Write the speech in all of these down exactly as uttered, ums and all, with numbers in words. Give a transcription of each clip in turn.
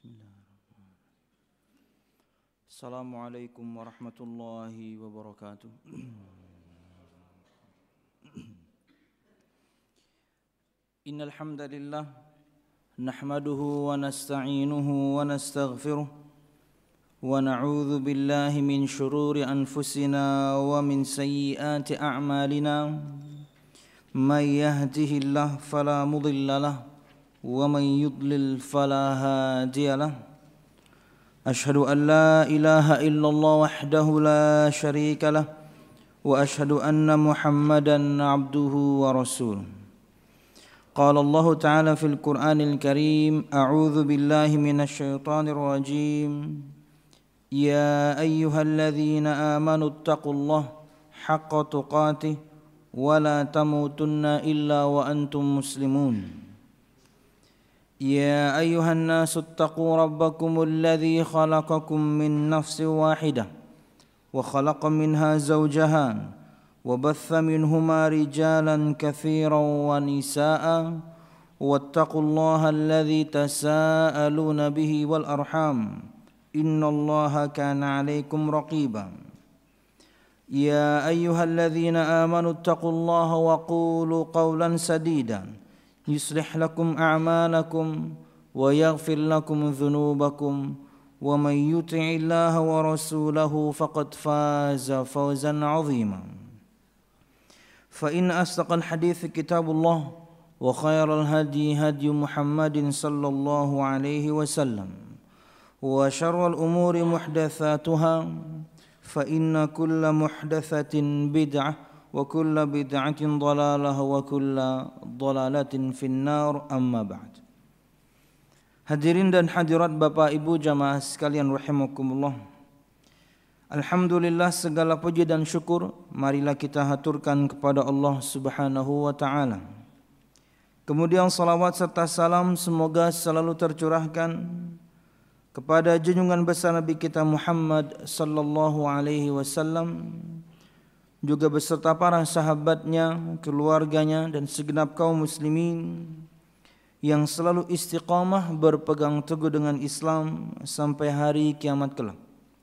Bismillahirrahmanirrahim. Assalamualaikum warahmatullahi wabarakatuh. Innal hamdalillah nahmaduhu wa nasta'inuhu wa nastaghfiruh wa na'udzu billahi min shururi anfusina wa min sayyiati a'malina. May yahdihillahu fala mudilla lahu wa may yudlil fala hadiya lahu. Ashhadu an la ilaha illallah wahdahu la syarika lah wa ashhadu anna Muhammadan abduhu wa rasuluh. Qala Allah Ta'ala fil Qur'anil Karim, a'udzu billahi minasy syaithanir rajim. Ya ayyuhalladzina amanu taqullaha haqqa tuqatih wa la tamutunna illa wa antum muslimun. يا أيها الناس اتقوا ربكم الذي خلقكم من نفس واحدة وخلق منها زوجها وبث منهما رجالا كثيرا ونساء واتقوا الله الذي تساءلون به والأرحام إن الله كان عليكم رقيبا يا أيها الذين آمنوا اتقوا الله وقولوا قولا سديدا يصلح لكم أعمالكم ويغفر لكم ذنوبكم ومن يطع الله ورسوله فقد فاز فوزا عظيما فإن أصدق الحديث كتاب الله وخير الهدي هدي محمد صلى الله عليه وسلم وشر الأمور محدثاتها فإن كل محدثة بدعة wa kullu bid'atin dhalalah wa kullu dhalalatin finnar, amma ba'd. Hadirin dan hadirat Bapak Ibu jamaah sekalian rahimakumullah. Alhamdulillah, segala puji dan syukur marilah kita haturkan kepada Allah Subhanahu wa taala. Kemudian salawat serta salam semoga selalu tercurahkan kepada junjungan besar Nabi kita Muhammad sallallahu alaihi wasallam, juga beserta para sahabatnya, keluarganya, dan segenap kaum muslimin yang selalu istiqamah berpegang teguh dengan Islam sampai hari kiamat kelak.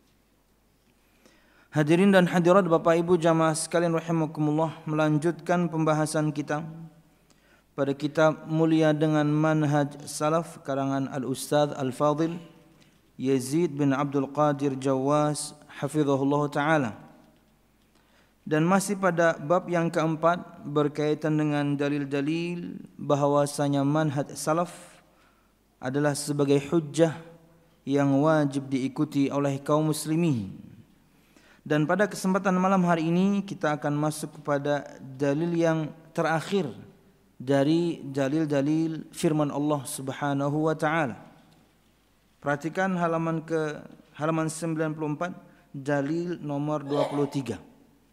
Hadirin dan hadirat Bapak Ibu jamaah sekalian rahimakumullah, melanjutkan pembahasan kita pada kitab mulia dengan manhaj salaf karangan Al-Ustadz Al-Fadil Yazid bin Abdul Qadir Jawas hafizahullah ta'ala. Dan masih pada bab yang keempat berkaitan dengan dalil-dalil bahwasanya manhaj salaf adalah sebagai hujjah yang wajib diikuti oleh kaum muslimin. Dan pada kesempatan malam hari ini kita akan masuk kepada dalil yang terakhir dari dalil-dalil firman Allah Subhanahu wa taala. Perhatikan halaman ke halaman sembilan puluh empat, dalil nomor dua puluh tiga.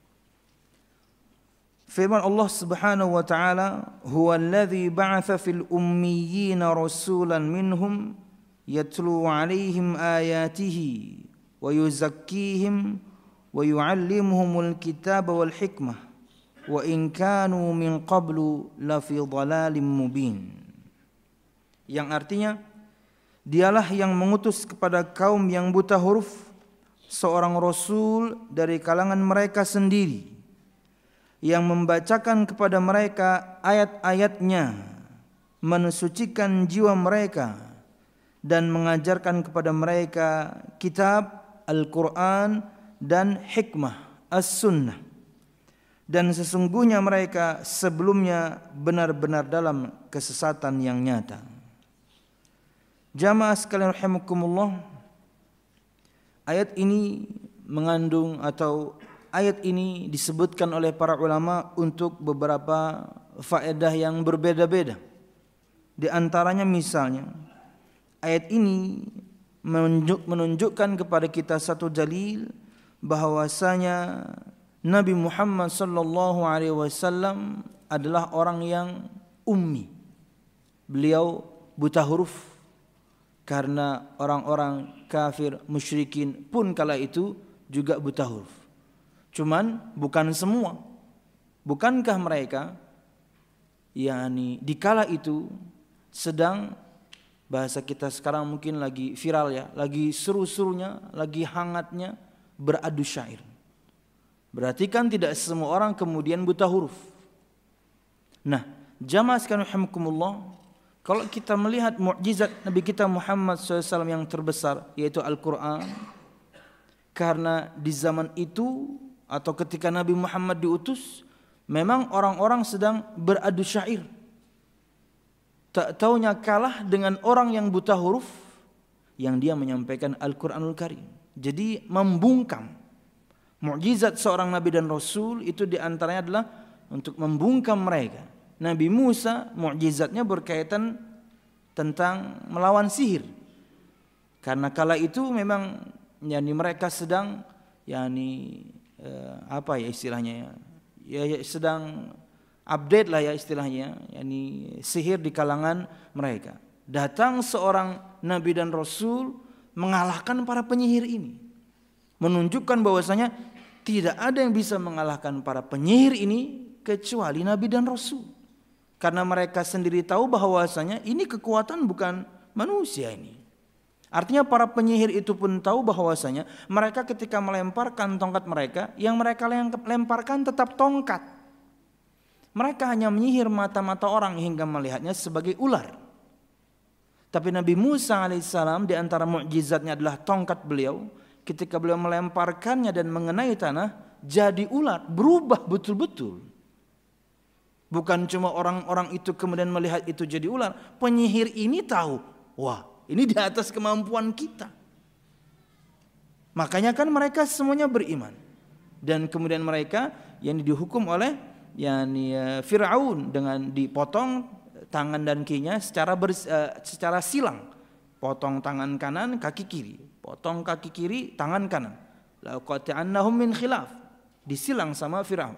Firman Allah Subhanahu wa taala, "Huwa alladzi ba'atsa fil ummiyina rasulan minhum yatlu 'alaihim ayatihi wa yuzakkihim wa yu'allimuhumul kitaba wal hikmah wa in kanu min qablu lafi dhalalim mubin." Yang artinya, dialah yang mengutus kepada kaum yang buta huruf seorang rasul dari kalangan mereka sendiri, yang membacakan kepada mereka ayat-ayatnya, mensucikan jiwa mereka, dan mengajarkan kepada mereka kitab Al-Quran dan hikmah As-Sunnah. Dan sesungguhnya mereka sebelumnya benar-benar dalam kesesatan yang nyata. Jamaah sekalian rahimakumullah, ayat ini mengandung atau ayat ini disebutkan oleh para ulama untuk beberapa faedah yang berbeda-beda. Di antaranya misalnya, ayat ini menunjuk, menunjukkan kepada kita satu dalil bahwasanya Nabi Muhammad sallallahu alaihi wasallam adalah orang yang ummi. Beliau buta huruf karena orang-orang kafir musyrikin pun kala itu juga buta huruf. Cuman bukan semua. Bukankah mereka yakni dikala itu sedang Bahasa kita sekarang mungkin lagi viral ya, lagi seru-serunya, lagi hangatnya beradu syair. Berarti kan tidak semua orang kemudian buta huruf. Nah, jamaah sekalian rahimakumullah, kalau kita melihat mukjizat Nabi kita Muhammad shallallahu alaihi wasallam yang terbesar, yaitu Al-Quran, karena di zaman itu atau ketika Nabi Muhammad diutus, memang orang-orang sedang beradu syair. Tak taunya kalah dengan orang yang buta huruf yang dia menyampaikan Al-Quranul Karim. Jadi membungkam mukjizat seorang Nabi dan Rasul itu diantaranya adalah untuk membungkam mereka. Nabi Musa mukjizatnya berkaitan tentang melawan sihir. Karena kala itu memang yani mereka sedang yani eh, apa ya istilahnya ya, ya sedang update lah ya istilahnya, yakni sihir di kalangan mereka. Datang seorang nabi dan rasul mengalahkan para penyihir ini, menunjukkan bahwasanya tidak ada yang bisa mengalahkan para penyihir ini kecuali nabi dan rasul. Karena mereka sendiri tahu bahwasanya ini kekuatan bukan manusia ini. Artinya para penyihir itu pun tahu bahwasanya mereka ketika melemparkan tongkat mereka, yang mereka lemparkan tetap tongkat. Mereka hanya menyihir mata-mata orang hingga melihatnya sebagai ular. Tapi Nabi Musa alaihissalam di antara mukjizatnya adalah tongkat beliau. Ketika beliau melemparkannya dan mengenai tanah, jadi ular, berubah betul-betul. Bukan cuma orang-orang itu kemudian melihat itu jadi ular. Penyihir ini tahu, wah ini di atas kemampuan kita. Makanya kan mereka semuanya beriman. Dan kemudian mereka yang dihukum oleh yakni uh, Firaun dengan dipotong tangan dan kakinya secara ber, uh, secara silang. Potong tangan kanan, kaki kiri. Potong kaki kiri, tangan kanan. La qati'annahum min khilaf. Disilang sama Firaun.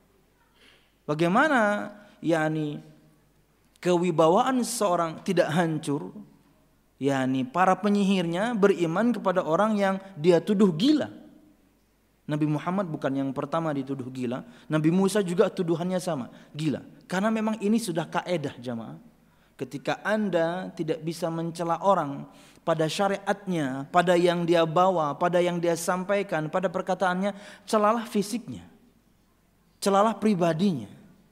Bagaimana yakni kewibawaan seorang tidak hancur? yakni para penyihirnya beriman kepada orang yang dia tuduh gila. Nabi Muhammad bukan yang pertama dituduh gila. Nabi Musa juga tuduhannya sama, gila. Karena memang ini sudah kaedah jamaah. Ketika Anda tidak bisa mencela orang pada syariatnya, pada yang dia bawa, pada yang dia sampaikan, pada perkataannya, celalah fisiknya, celalah pribadinya.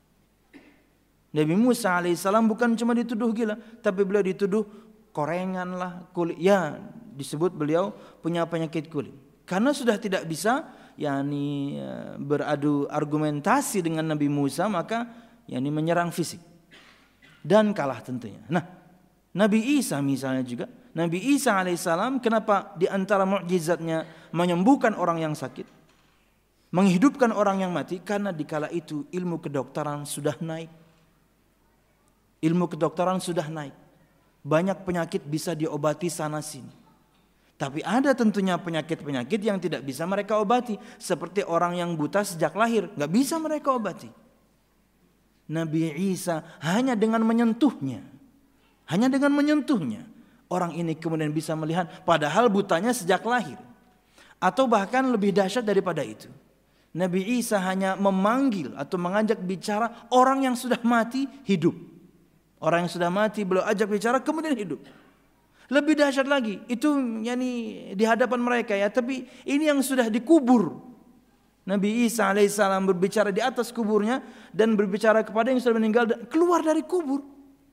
Nabi Musa alaihissalam bukan cuma dituduh gila, tapi beliau dituduh korengan lah, kulit. Ya, disebut beliau punya penyakit kulit. Karena sudah tidak bisa yakni beradu argumentasi dengan Nabi Musa, maka yakni menyerang fisik dan kalah tentunya. Nah, Nabi Isa misalnya juga, Nabi Isa alaihissalam kenapa di antara mukjizatnya menyembuhkan orang yang sakit, menghidupkan orang yang mati? Karena di kala itu ilmu kedokteran sudah naik. Ilmu kedokteran sudah naik. Banyak penyakit bisa diobati sana sini. Tapi ada tentunya penyakit-penyakit yang tidak bisa mereka obati. Seperti orang yang buta sejak lahir, gak bisa mereka obati. Nabi Isa hanya dengan menyentuhnya, hanya dengan menyentuhnya, orang ini kemudian bisa melihat, padahal butanya sejak lahir. Atau bahkan lebih dahsyat daripada itu, Nabi Isa hanya memanggil atau mengajak bicara orang yang sudah mati hidup. Orang yang sudah mati beliau ajak bicara kemudian hidup. Lebih dahsyat lagi, itu yani di hadapan mereka ya, tapi ini yang sudah dikubur. Nabi Isa alaihissalam berbicara di atas kuburnya dan berbicara kepada yang sudah meninggal keluar dari kubur.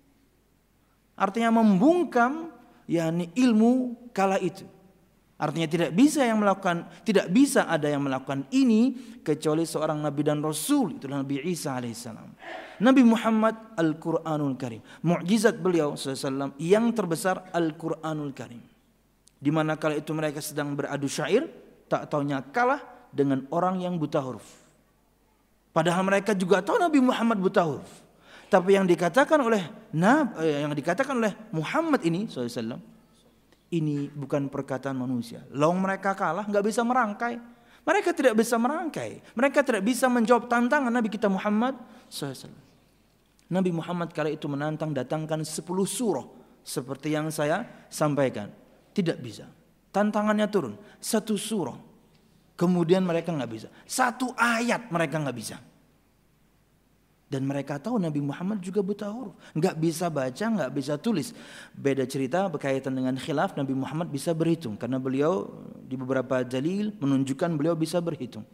Artinya membungkam yani ilmu kala itu. Artinya tidak bisa yang melakukan, tidak bisa ada yang melakukan ini kecuali seorang nabi dan rasul, itulah Nabi Isa alaihissalam. Nabi Muhammad Al-Quranul Karim, mukjizat beliau sallallahu alaihi wasallam yang terbesar Al-Quranul Karim. Di mana kala itu mereka sedang beradu syair, tak taunya kalah dengan orang yang buta huruf. Padahal mereka juga tahu Nabi Muhammad buta huruf. Tapi yang dikatakan oleh yang dikatakan oleh Muhammad ini sallallahu alaihi wasallam, ini bukan perkataan manusia. Long mereka kalah, nggak bisa merangkai. Mereka tidak bisa merangkai. Mereka tidak bisa menjawab tantangan Nabi kita Muhammad sallallahu alaihi wasallam. Nabi Muhammad kala itu menantang, datangkan sepuluh surah seperti yang saya sampaikan. Tidak bisa. Tantangannya turun, satu surah. Kemudian mereka nggak bisa. Satu ayat mereka nggak bisa. Dan mereka tahu Nabi Muhammad juga buta huruf. Nggak bisa baca, nggak bisa tulis. Beda cerita berkaitan dengan khilaf, Nabi Muhammad bisa berhitung. Karena beliau di beberapa dalil menunjukkan beliau bisa berhitung.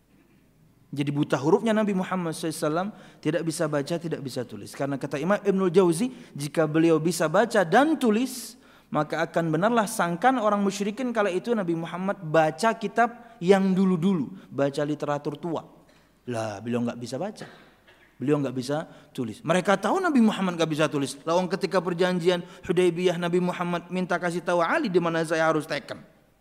Jadi buta hurufnya Nabi Muhammad shallallahu alaihi wasallam tidak bisa baca, tidak bisa tulis. Karena kata Imam Ibnul Jauzi, jika beliau bisa baca dan tulis, maka akan benarlah sangkan orang musyrikin kala itu Nabi Muhammad baca kitab yang dulu-dulu. Baca literatur tua. Lah beliau nggak bisa baca. Beliau nggak bisa tulis. Mereka tahu Nabi Muhammad nggak bisa tulis. Lawang ketika perjanjian Hudaybiyah Nabi Muhammad minta kasih tahu Ali di mana saya harus tekan.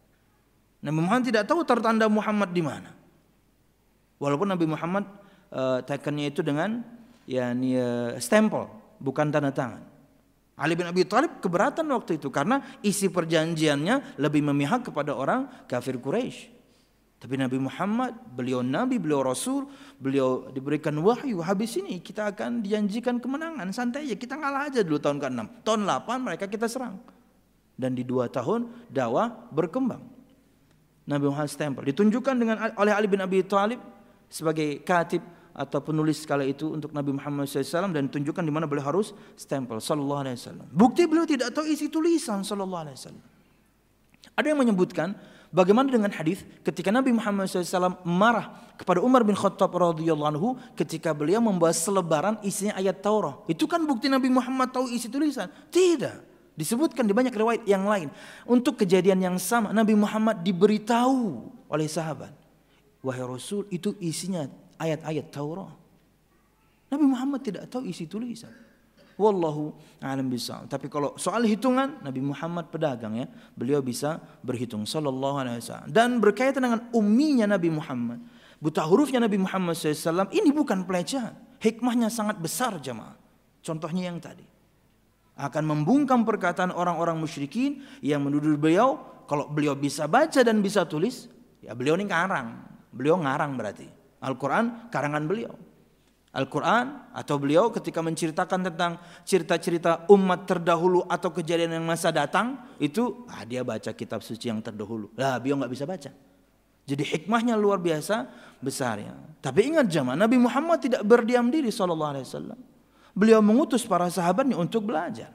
Nabi Muhammad tidak tahu tertanda Muhammad di mana. Walaupun Nabi Muhammad uh, tekannya itu dengan yakni uh, stempel, bukan tanda tangan. Ali bin Abi Thalib keberatan waktu itu karena isi perjanjiannya lebih memihak kepada orang kafir Quraisy. Tapi Nabi Muhammad, beliau Nabi, beliau Rasul, beliau diberikan wahyu. Habis ini kita akan dijanjikan kemenangan. Santai aja, kita ngalah aja dulu tahun keenam. Tahun delapan mereka kita serang. Dan di dua tahun dakwah berkembang. Nabi Muhammad stempel. Ditunjukkan dengan oleh Ali bin Abi Thalib sebagai katib atau penulis kala itu untuk Nabi Muhammad shallallahu alaihi wasallam. Dan ditunjukkan di mana beliau harus stempel. Sallallahu alaihi wasallam. Bukti beliau tidak tahu isi tulisan. Sallallahu alaihi wasallam. Ada yang menyebutkan bagaimana dengan hadis ketika Nabi Muhammad shallallahu alaihi wasallam marah kepada Umar bin Khattab radhiyallahu anhu ketika beliau membahas selebaran isinya ayat Taurat. Itu kan bukti Nabi Muhammad tahu isi tulisan? Tidak. Disebutkan di banyak riwayat yang lain. Untuk kejadian yang sama Nabi Muhammad diberitahu oleh sahabat. Wahai Rasul, itu isinya ayat-ayat Taurat. Nabi Muhammad tidak tahu isi tulisan. Wallahu a'lam bishawab. Tapi kalau soal hitungan, Nabi Muhammad pedagang ya, beliau bisa berhitung sallallahu alaihi wasallam. Dan berkaitan dengan umminya Nabi Muhammad, buta hurufnya Nabi Muhammad shallallahu alaihi wasallam, ini bukan pelecehan. Hikmahnya sangat besar jemaah. Contohnya yang tadi. Akan membungkam perkataan orang-orang musyrikin yang menuduh beliau, kalau beliau bisa baca dan bisa tulis, ya beliau ini ngarang. Beliau ngarang berarti. Al-Quran karangan beliau. Al-Quran atau beliau ketika menceritakan tentang cerita-cerita umat terdahulu atau kejadian yang masa datang, itu ah, dia baca kitab suci yang terdahulu. Lah beliau nggak bisa baca. Jadi hikmahnya luar biasa besarnya. Tapi ingat jemaah, Nabi Muhammad tidak berdiam diri sallallahu alaihi wasallam. Beliau mengutus para sahabatnya untuk belajar.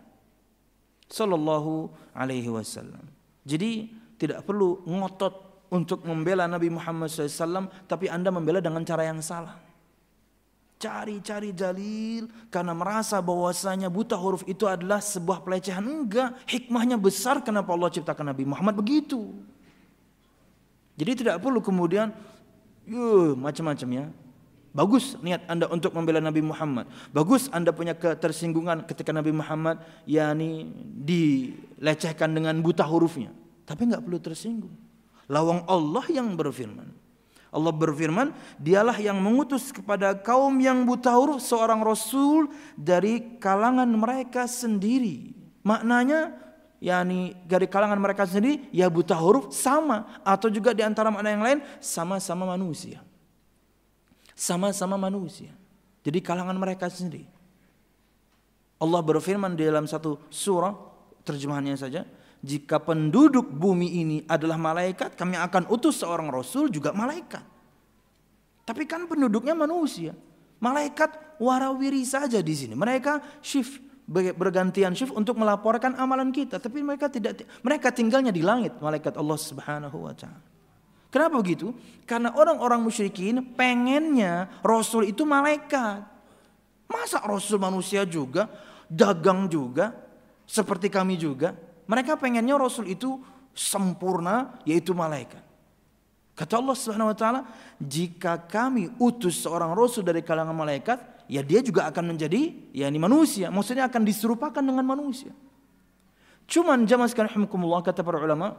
Sallallahu alaihi wasallam. Jadi tidak perlu ngotot untuk membela Nabi Muhammad sallallahu alaihi wasallam, tapi Anda membela dengan cara yang salah. Cari-cari dalil karena merasa bahwasanya buta huruf itu adalah sebuah pelecehan. Enggak, hikmahnya besar kenapa Allah ciptakan Nabi Muhammad begitu. Jadi tidak perlu kemudian yuh, macam-macam ya. Bagus niat Anda untuk membela Nabi Muhammad. Bagus Anda punya ketersinggungan ketika Nabi Muhammad yakni dilecehkan dengan buta hurufnya. Tapi enggak perlu tersinggung. Lawang Allah yang berfirman. Allah berfirman, dialah yang mengutus kepada kaum yang buta huruf seorang Rasul dari kalangan mereka sendiri. Maknanya, yakni dari kalangan mereka sendiri, ya buta huruf sama. Atau juga di antara makna yang lain, sama-sama manusia. Sama-sama manusia. Jadi kalangan mereka sendiri. Allah berfirman di dalam satu surah, terjemahannya saja, jika penduduk bumi ini adalah malaikat, kami akan utus seorang Rasul juga malaikat. Tapi kan penduduknya manusia. Malaikat warawiri saja di sini. Mereka shift, bergantian shift untuk melaporkan amalan kita. Tapi mereka tidak, mereka tinggalnya di langit, malaikat Allah Subhanahu wa Ta'ala. Kenapa begitu? Karena orang-orang musyrikin pengennya Rasul itu malaikat. Masa Rasul manusia juga, dagang juga, seperti kami juga? Mereka pengennya Rasul itu sempurna, yaitu malaikat. Kata Allah Subhanahu wa Ta'ala, jika kami utus seorang Rasul dari kalangan malaikat, ya dia juga akan menjadi yakni manusia. Maksudnya akan diserupakan dengan manusia. Cuman jamaah sekalian rahimakumullah, kata para ulama,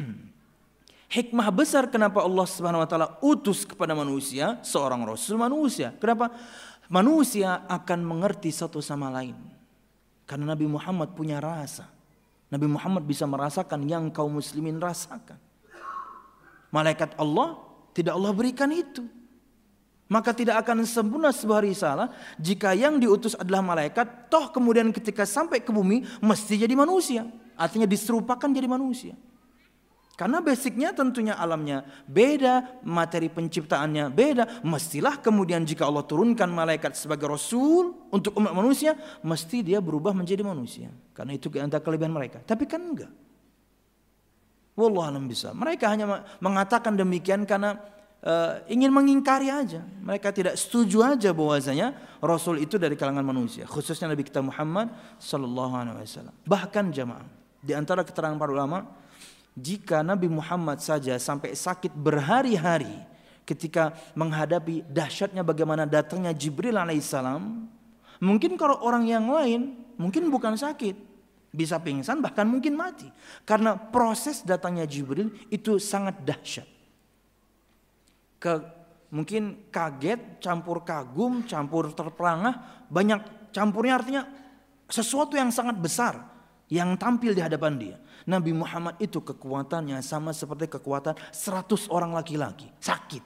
hikmah besar kenapa Allah Subhanahu wa Ta'ala utus kepada manusia seorang Rasul manusia. Kenapa? Manusia akan mengerti satu sama lain. Karena Nabi Muhammad punya rasa. Nabi Muhammad bisa merasakan yang kaum muslimin rasakan. Malaikat Allah tidak Allah berikan itu. Maka tidak akan sempurna sebuah risalah jika yang diutus adalah malaikat, toh kemudian ketika sampai ke bumi mesti jadi manusia. Artinya diserupakan jadi manusia. Karena basicnya tentunya alamnya beda, materi penciptaannya beda. Mestilah kemudian jika Allah turunkan malaikat sebagai rasul untuk umat manusia, mesti dia berubah menjadi manusia. Karena itu antara kelebihan mereka. Tapi kan enggak. Wallahu a'lam bishawab. Mereka hanya mengatakan demikian karena uh, ingin mengingkari aja. Mereka tidak setuju aja bahwasanya rasul itu dari kalangan manusia, khususnya Nabi kita Muhammad sallallahu alaihi wasallam. Bahkan jamaah, di antara keterangan para ulama, jika Nabi Muhammad saja sampai sakit berhari-hari ketika menghadapi dahsyatnya bagaimana datangnya Jibril alaihissalam, mungkin kalau orang yang lain mungkin bukan sakit, bisa pingsan bahkan mungkin mati. Karena proses datangnya Jibril itu sangat dahsyat. Ke, mungkin kaget, campur kagum, campur terperangah, banyak campurnya, artinya sesuatu yang sangat besar yang tampil di hadapan dia. Nabi Muhammad itu kekuatannya sama seperti kekuatan seratus orang laki-laki. Sakit.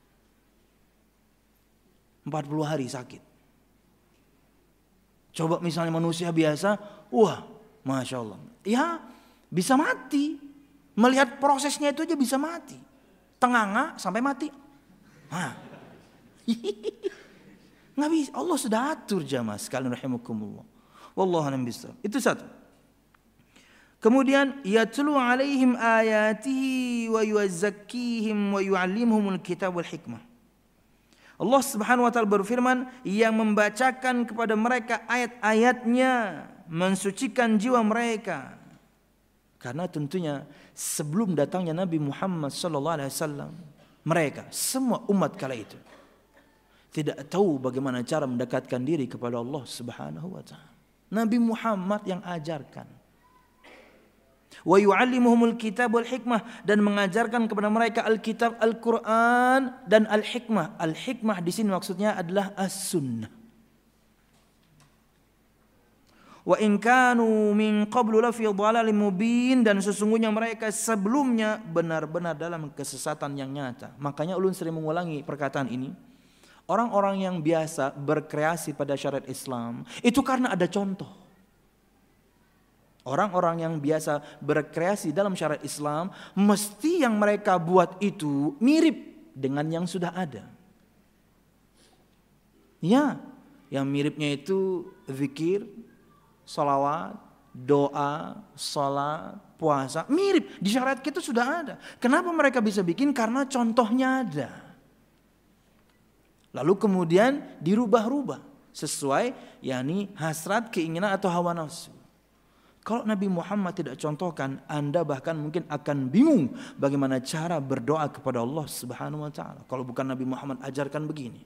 empat puluh hari sakit. Coba misalnya manusia biasa, wah Masya Allah. Ya bisa mati. Melihat prosesnya itu aja bisa mati. Tenganga sampai mati. Nah. Nggak bisa. Allah sudah atur jamaah sekalian rahimakumullah. Wallahu a'lam bishawab. Itu satu. Kemudian yatlu alaihim ayatihi wa yuzakkihim wa yu'allimuhumul kitab wal hikmah. Allah Subhanahu wa taala berfirman, yang membacakan kepada mereka ayat-ayatnya, mensucikan jiwa mereka. Karena tentunya sebelum datangnya Nabi Muhammad sallallahu alaihi wasallam, mereka semua umat kala itu tidak tahu bagaimana cara mendekatkan diri kepada Allah Subhanahu wa taala. Nabi Muhammad yang ajarkan. Wa yu'allimuhumul kitab wal hikmah, dan mengajarkan kepada mereka Alkitab, Al-Qur'an dan Al-Hikmah. Al-Hikmah di sini maksudnya adalah As-Sunnah. Wa in kanu min qablu la fi dhalalin mubin, dan sesungguhnya mereka sebelumnya benar-benar dalam kesesatan yang nyata. Makanya ulun sering mengulangi perkataan ini. Orang-orang yang biasa berkreasi pada syariat Islam itu karena ada contoh. Orang-orang yang biasa berkreasi dalam syariat Islam, mesti yang mereka buat itu mirip dengan yang sudah ada. Ya, yang miripnya itu zikir, salawat, doa, salat, puasa. Mirip, di syariat kita sudah ada. Kenapa mereka bisa bikin? Karena contohnya ada. Lalu kemudian dirubah-rubah sesuai yakni hasrat, keinginan atau hawa nafsu. Kalau Nabi Muhammad tidak contohkan, Anda bahkan mungkin akan bingung bagaimana cara berdoa kepada Allah Subhanahu wa taala. Kalau bukan Nabi Muhammad ajarkan begini.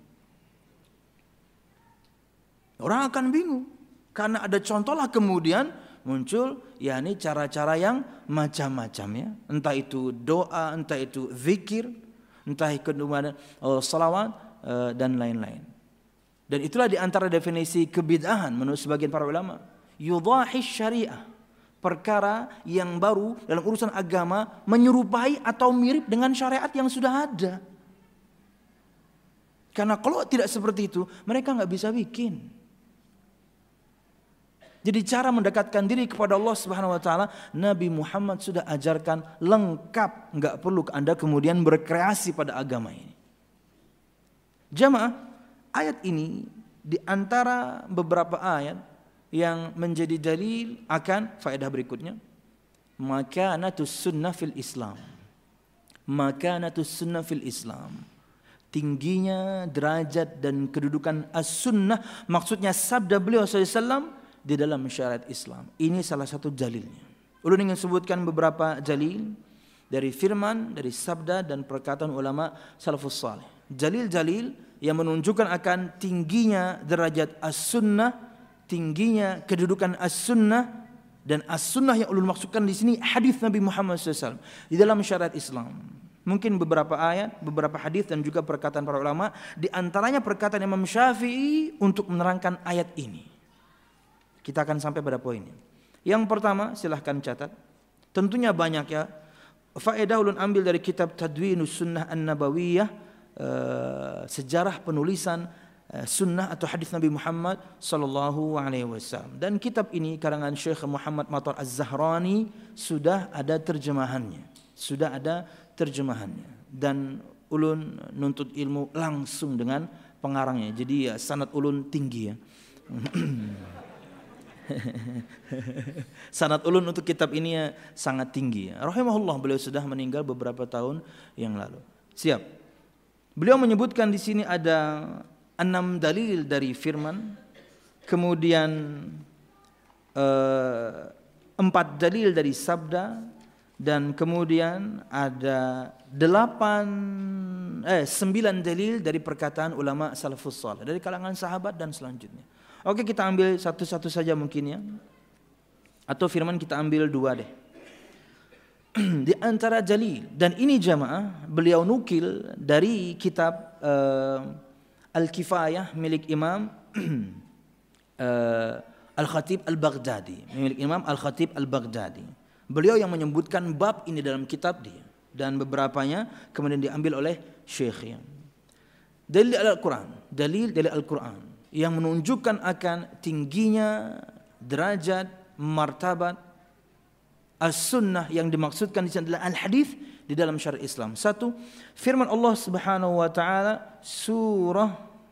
Orang akan bingung karena ada contohlah kemudian muncul yakni cara-cara yang macam-macam ya. Entah itu doa, entah itu zikir, entah itu uh, salawat uh, dan lain-lain. Dan itulah di antara definisi kebid'ahan menurut sebagian para ulama. Yudahi syariah, perkara yang baru dalam urusan agama menyerupai atau mirip dengan syariat yang sudah ada. Karena kalau tidak seperti itu, mereka nggak bisa bikin. Jadi cara mendekatkan diri kepada Allah Subhanahu wa taala, Nabi Muhammad sudah ajarkan lengkap, nggak perlu Anda kemudian berkreasi pada agama ini. Jamaah, ayat ini di antara beberapa ayat yang menjadi dalil akan faedah berikutnya. Makanatus sunnah fil Islam. Makanatus sunnah fil Islam. Tingginya derajat dan kedudukan as-sunnah, maksudnya sabda beliau sallallahu alaihi wasallam di dalam syariat Islam. Ini salah satu dalilnya. Ulun ingin sebutkan beberapa dalil dari firman, dari sabda dan perkataan ulama salafus salih. Dalil-dalil yang menunjukkan akan tingginya derajat as-sunnah, tingginya kedudukan as-sunnah, dan as-sunnah yang ulun maksudkan di sini hadis Nabi Muhammad sallallahu alaihi wasallam di dalam syariat Islam. Mungkin beberapa ayat, beberapa hadis dan juga perkataan para ulama, di antaranya perkataan Imam Syafi'i untuk menerangkan ayat ini. Kita akan sampai pada poinnya. Yang pertama, silahkan catat. Tentunya banyak ya. Faedah ulun ambil dari kitab Tadwinus Sunnah An-Nabawiyah, uh, sejarah penulisan sunnah atau hadis Nabi Muhammad sallallahu alaihi wasallam. Dan kitab ini karangan Syekh Muhammad Matar Az-Zahrani sudah ada terjemahannya. Sudah ada terjemahannya dan ulun nuntut ilmu langsung dengan pengarangnya. Jadi ya sanad ulun tinggi ya. Sanad ulun untuk kitab ini ya sangat tinggi ya. Rahimahullah, beliau sudah meninggal beberapa tahun yang lalu. Siap. Beliau menyebutkan di sini ada enam dalil dari firman, kemudian eh, empat dalil dari sabda, dan kemudian ada delapan eh sembilan dalil dari perkataan ulama salafus saleh dari kalangan sahabat dan selanjutnya. Oke, kita ambil satu-satu saja mungkin ya. Atau firman kita ambil dua deh. Di antara dalil, dan ini jamaah beliau nukil dari kitab uh, Al-Kifayah milik Imam uh, Al-Khatib Al-Baghdadi, milik Imam Al-Khatib Al-Baghdadi. Beliau yang menyebutkan bab ini dalam kitab dia, dan beberapanya kemudian diambil oleh syekhnya. Dalil Al-Quran, dalil dari Al-Quran yang menunjukkan akan tingginya derajat martabat as-sunnah yang dimaksudkan di sini adalah al-hadis di dalam syariat Islam. Satu, firman Allah Subhanahu wa taala surah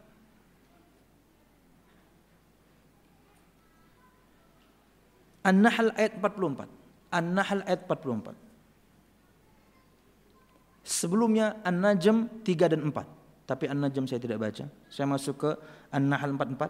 An-Nahl ayat empat puluh empat. An-Nahl ayat empat puluh empat. Sebelumnya An-Najm tiga dan empat. Tapi An-Najm saya tidak baca. Saya masuk ke An-Nahl empat puluh empat.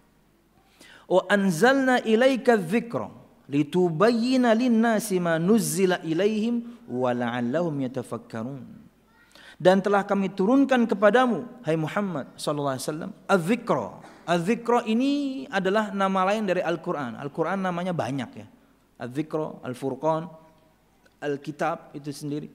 Wa anzalna ilaika dzikra litubayyana lin-nasi ma nuzzila ilaihim wa la'allahum yatafakkarun. Dan telah kami turunkan kepadamu, hai Muhammad sallallahu alaihi wasallam, az-dzikra. Az-dzikra ini adalah nama lain dari Al-Qur'an. Al-Qur'an namanya banyak ya. Az-dzikra, Al-Furqan, Al-Kitab itu sendiri.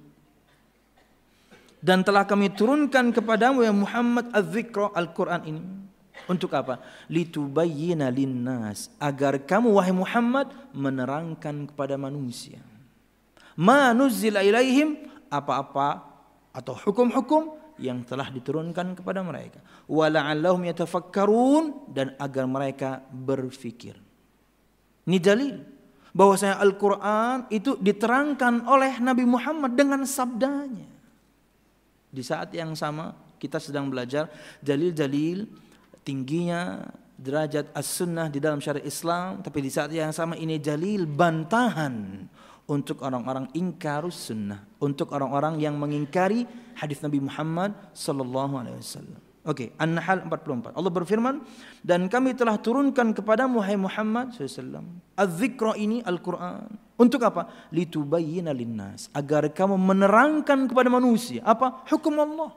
Dan telah kami turunkan kepadamu ya Muhammad az-dzikra, Al-Qur'an ini. Untuk apa? Litubayyina linnas, agar kamu wahai Muhammad menerangkan kepada manusia. Ma nuzzila ilaihim, apa-apa atau hukum-hukum yang telah diturunkan kepada mereka. Wa la'allahum yatafakkarun, dan agar mereka berfikir. Ini dalil bahwasanya Al-Qur'an itu diterangkan oleh Nabi Muhammad dengan sabdanya. Di saat yang sama kita sedang belajar dalil-dalil tingginya derajat as-sunnah di dalam syariat Islam, tapi di saat yang sama ini dalil bantahan untuk orang-orang ingkarus sunnah, untuk orang-orang yang mengingkari hadis Nabi Muhammad sallallahu alaihi wasallam. Oke, An-Nahl empat puluh empat. Allah berfirman, dan kami telah turunkan kepadamu hai Muhammad sallallahu alaihi wasallam az-dzikra ini Al-Qur'an. Untuk apa? Litubayyina linnas, agar kamu menerangkan kepada manusia apa? Hukum Allah.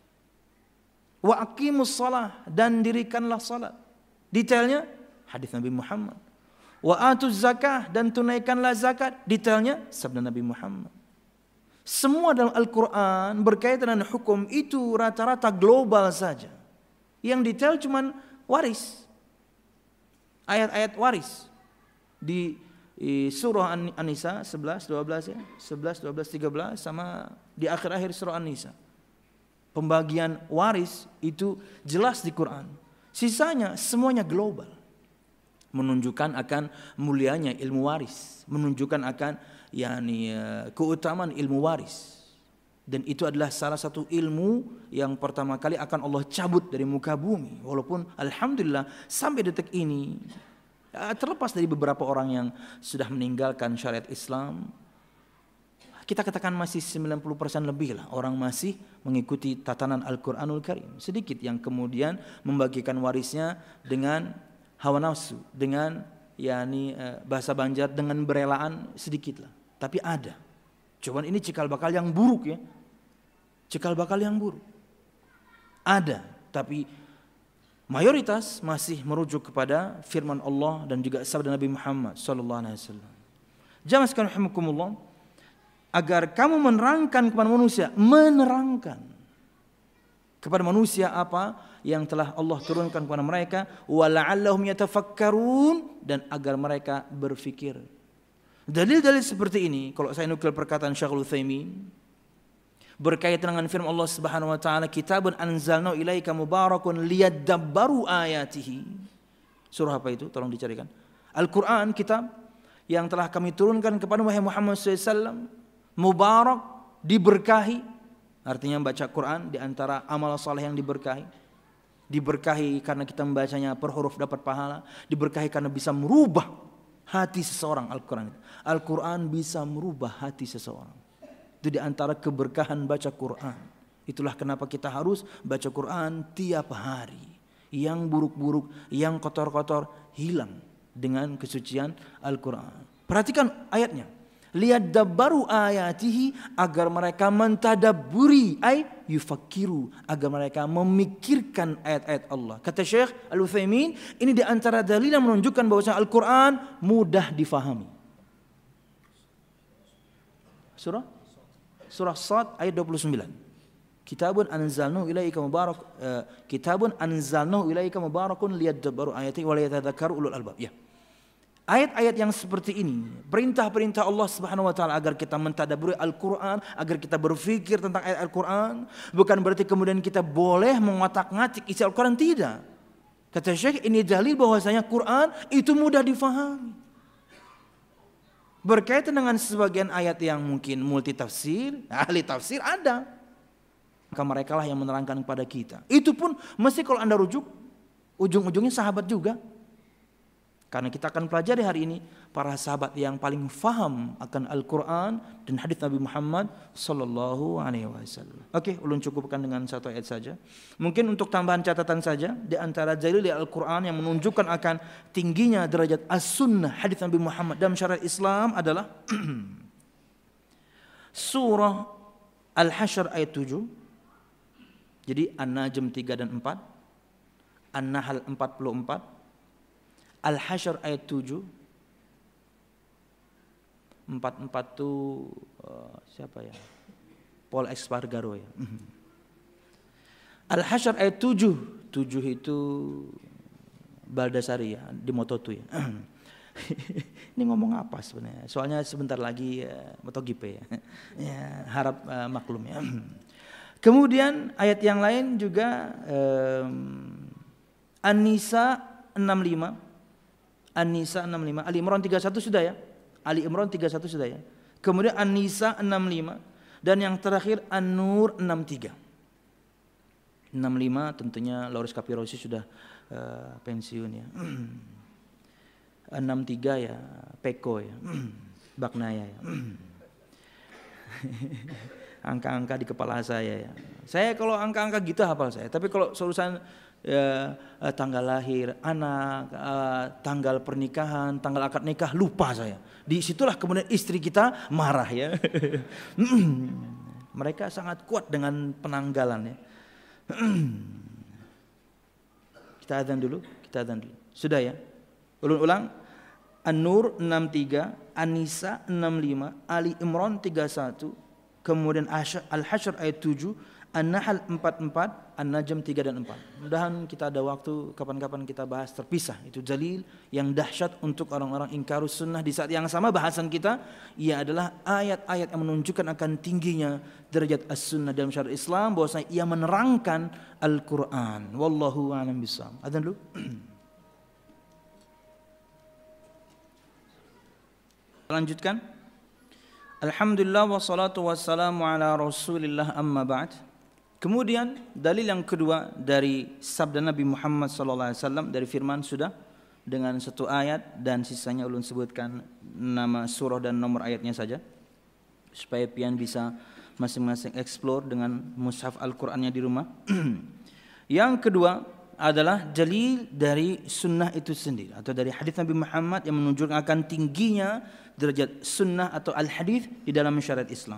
Wa aqimus shalah, dan dirikanlah salat. Detailnya hadis Nabi Muhammad. Wa atuz zakah, dan tunaikanlah zakat. Detailnya sabda Nabi Muhammad. Semua dalam Al-Quran berkaitan dengan hukum itu rata-rata global saja. Yang detail cuman waris. Ayat-ayat waris. Di, di surah An-Nisa sebelas, dua belas ya. sebelas, dua belas, tiga belas sama di akhir-akhir surah An-Nisa. Pembagian waris itu jelas di Quran. Sisanya semuanya global. Menunjukkan akan mulianya ilmu waris, menunjukkan akan yakni keutamaan ilmu waris. Dan itu adalah salah satu ilmu yang pertama kali akan Allah cabut dari muka bumi. Walaupun alhamdulillah sampai detik ini, terlepas dari beberapa orang yang sudah meninggalkan syariat Islam, kita katakan masih sembilan puluh persen lebih lah orang masih mengikuti tatanan Al-Quranul Karim. Sedikit yang kemudian membagikan warisnya dengan hawa nafsu, dengan yakni bahasa Banjar dengan berelaan, sedikit lah. Tapi ada. Cuman ini cikal bakal yang buruk ya. Cikal bakal yang buruk. Ada, tapi mayoritas masih merujuk kepada firman Allah dan juga sabda Nabi Muhammad sallallahu alaihi wasallam. Jamaah sekalian rahimakumullah, agar kamu menerangkan kepada manusia, menerangkan kepada manusia apa yang telah Allah turunkan kepada mereka, wa la'allahum yatafakkarun, dan agar mereka berfikir. Dalil-dalil seperti ini, kalau saya nukil perkataan Syekhul Utsaimin berkaitan dengan firman Allah Subhanahu wa taala, kitabun anzalnahu ilaika mubarakun liyadabbaru ayatihi. Surah apa itu? Tolong dicarikan. Al-Qur'an, kitab yang telah kami turunkan kepada wahai Muhammad sallallahu alaihi wasallam, mubarak, diberkahi. Artinya baca Quran di antara amal saleh yang diberkahi. Diberkahi karena kita membacanya per huruf dapat pahala, diberkahi karena bisa merubah hati seseorang. Al-Quran Al-Quran bisa merubah hati seseorang. Itu di antara keberkahan baca Quran. Itulah kenapa kita harus baca Quran tiap hari. Yang buruk-buruk, yang kotor-kotor hilang dengan kesucian Al-Quran. Perhatikan ayatnya. Liyadabbaru ayatihi, agar mereka mentadabburi, ay yufakiru, agar mereka memikirkan ayat-ayat Allah. Kata Syekh Al-Utsaimin, ini di antara dalil yang menunjukkan bahwa Al-Quran mudah difahami. Surah Surah Shad ayat dua puluh sembilan. Kitabun anzalnahu ilaika mubarak uh, kitabun anzalnahu ilaika mubarakun liyadabbaru ayatihi wa liyatadzakkaru ulul albab. Ya. Ayat-ayat yang seperti ini, perintah-perintah Allah Subhanahu wa taala agar kita mentadabburi Al-Qur'an, agar kita berfikir tentang ayat Al-Qur'an, bukan berarti kemudian kita boleh mengotak-ngatik isi Al-Qur'an, tidak. Kata Syekh, ini dalil bahwasanya Quran itu mudah difahami. Berkaitan dengan sebagian ayat yang mungkin multi tafsir, ahli tafsir ada. Maka mereka lah yang menerangkan kepada kita. Itu pun mesti kalau Anda rujuk, ujung-ujungnya sahabat juga. Karena kita akan pelajari hari ini para sahabat yang paling faham akan Al-Quran dan hadis Nabi Muhammad sallallahu alaihi wasallam. Oke, ulun cukupkan dengan satu ayat saja. Mungkin untuk tambahan catatan saja, di antara dalil Al-Quran yang menunjukkan akan tingginya derajat as-sunnah hadis Nabi Muhammad dalam syariat Islam adalah surah Al-Hasyr ayat tujuh. Jadi An-Najm tiga dan empat, An-Nahl empat puluh empat, Al-Hasyr ayat tujuh. empat puluh empat itu uh, siapa ya? Paul Espargaro ya. Al-Hasyr ayat tujuh. tujuh itu Baldassari ya, di Moto dua ya. Ini ngomong apa sebenarnya? Soalnya sebentar lagi uh, MotoGP ya. Ya, harap uh, maklum ya. Kemudian ayat yang lain juga um, An-Nisa enam puluh lima. An-Nisa enam puluh lima, Ali Imran tiga puluh satu sudah ya. Ali Imran tiga puluh satu sudah ya. Kemudian An-Nisa enam puluh lima dan yang terakhir An-Nur enam puluh tiga. enam puluh lima tentunya Lauris Kapirosi sudah uh, pensiun ya. enam puluh tiga ya Peko ya. Baknaya ya. Angka-angka di kepala saya ya. Saya kalau angka-angka gitu hafal saya, tapi kalau urusan ya, tanggal lahir anak, tanggal pernikahan, tanggal akad nikah lupa saya. Di situlah kemudian istri kita marah ya. Mereka sangat kuat dengan penanggalan ya. Kita adzan dulu, kita adzan dulu. Sudah ya? Ulang-ulang. An-Nur enam puluh tiga, An-Nisa enam puluh lima, Ali Imran tiga puluh satu, kemudian Al-Hasyr ayat tujuh, An-Nahl empat puluh empat, An-Najm tiga dan empat. Mudah-mudahan kita ada waktu kapan-kapan kita bahas terpisah. Itu dalil yang dahsyat untuk orang-orang ingkarus sunnah. Di saat yang sama bahasan kita ia adalah ayat-ayat yang menunjukkan akan tingginya derajat as-sunnah dalam syariat Islam, bahwasanya ia menerangkan Al-Quran. Wallahu a'lam bishawab. Adzan dulu. Lanjutkan. Alhamdulillah wassalatu wassalamu ala rasulillah amma ba'd. Kemudian dalil yang kedua dari sabda Nabi Muhammad sallallahu alaihi wasallam, dari firman sudah dengan satu ayat dan sisanya ulun sebutkan nama surah dan nomor ayatnya saja supaya pian bisa masing-masing explore dengan mushaf Al-Qur'annya di rumah. Yang kedua adalah dalil dari sunnah itu sendiri atau dari hadis Nabi Muhammad yang menunjukkan akan tingginya derajat sunnah atau al-hadis di dalam syariat Islam.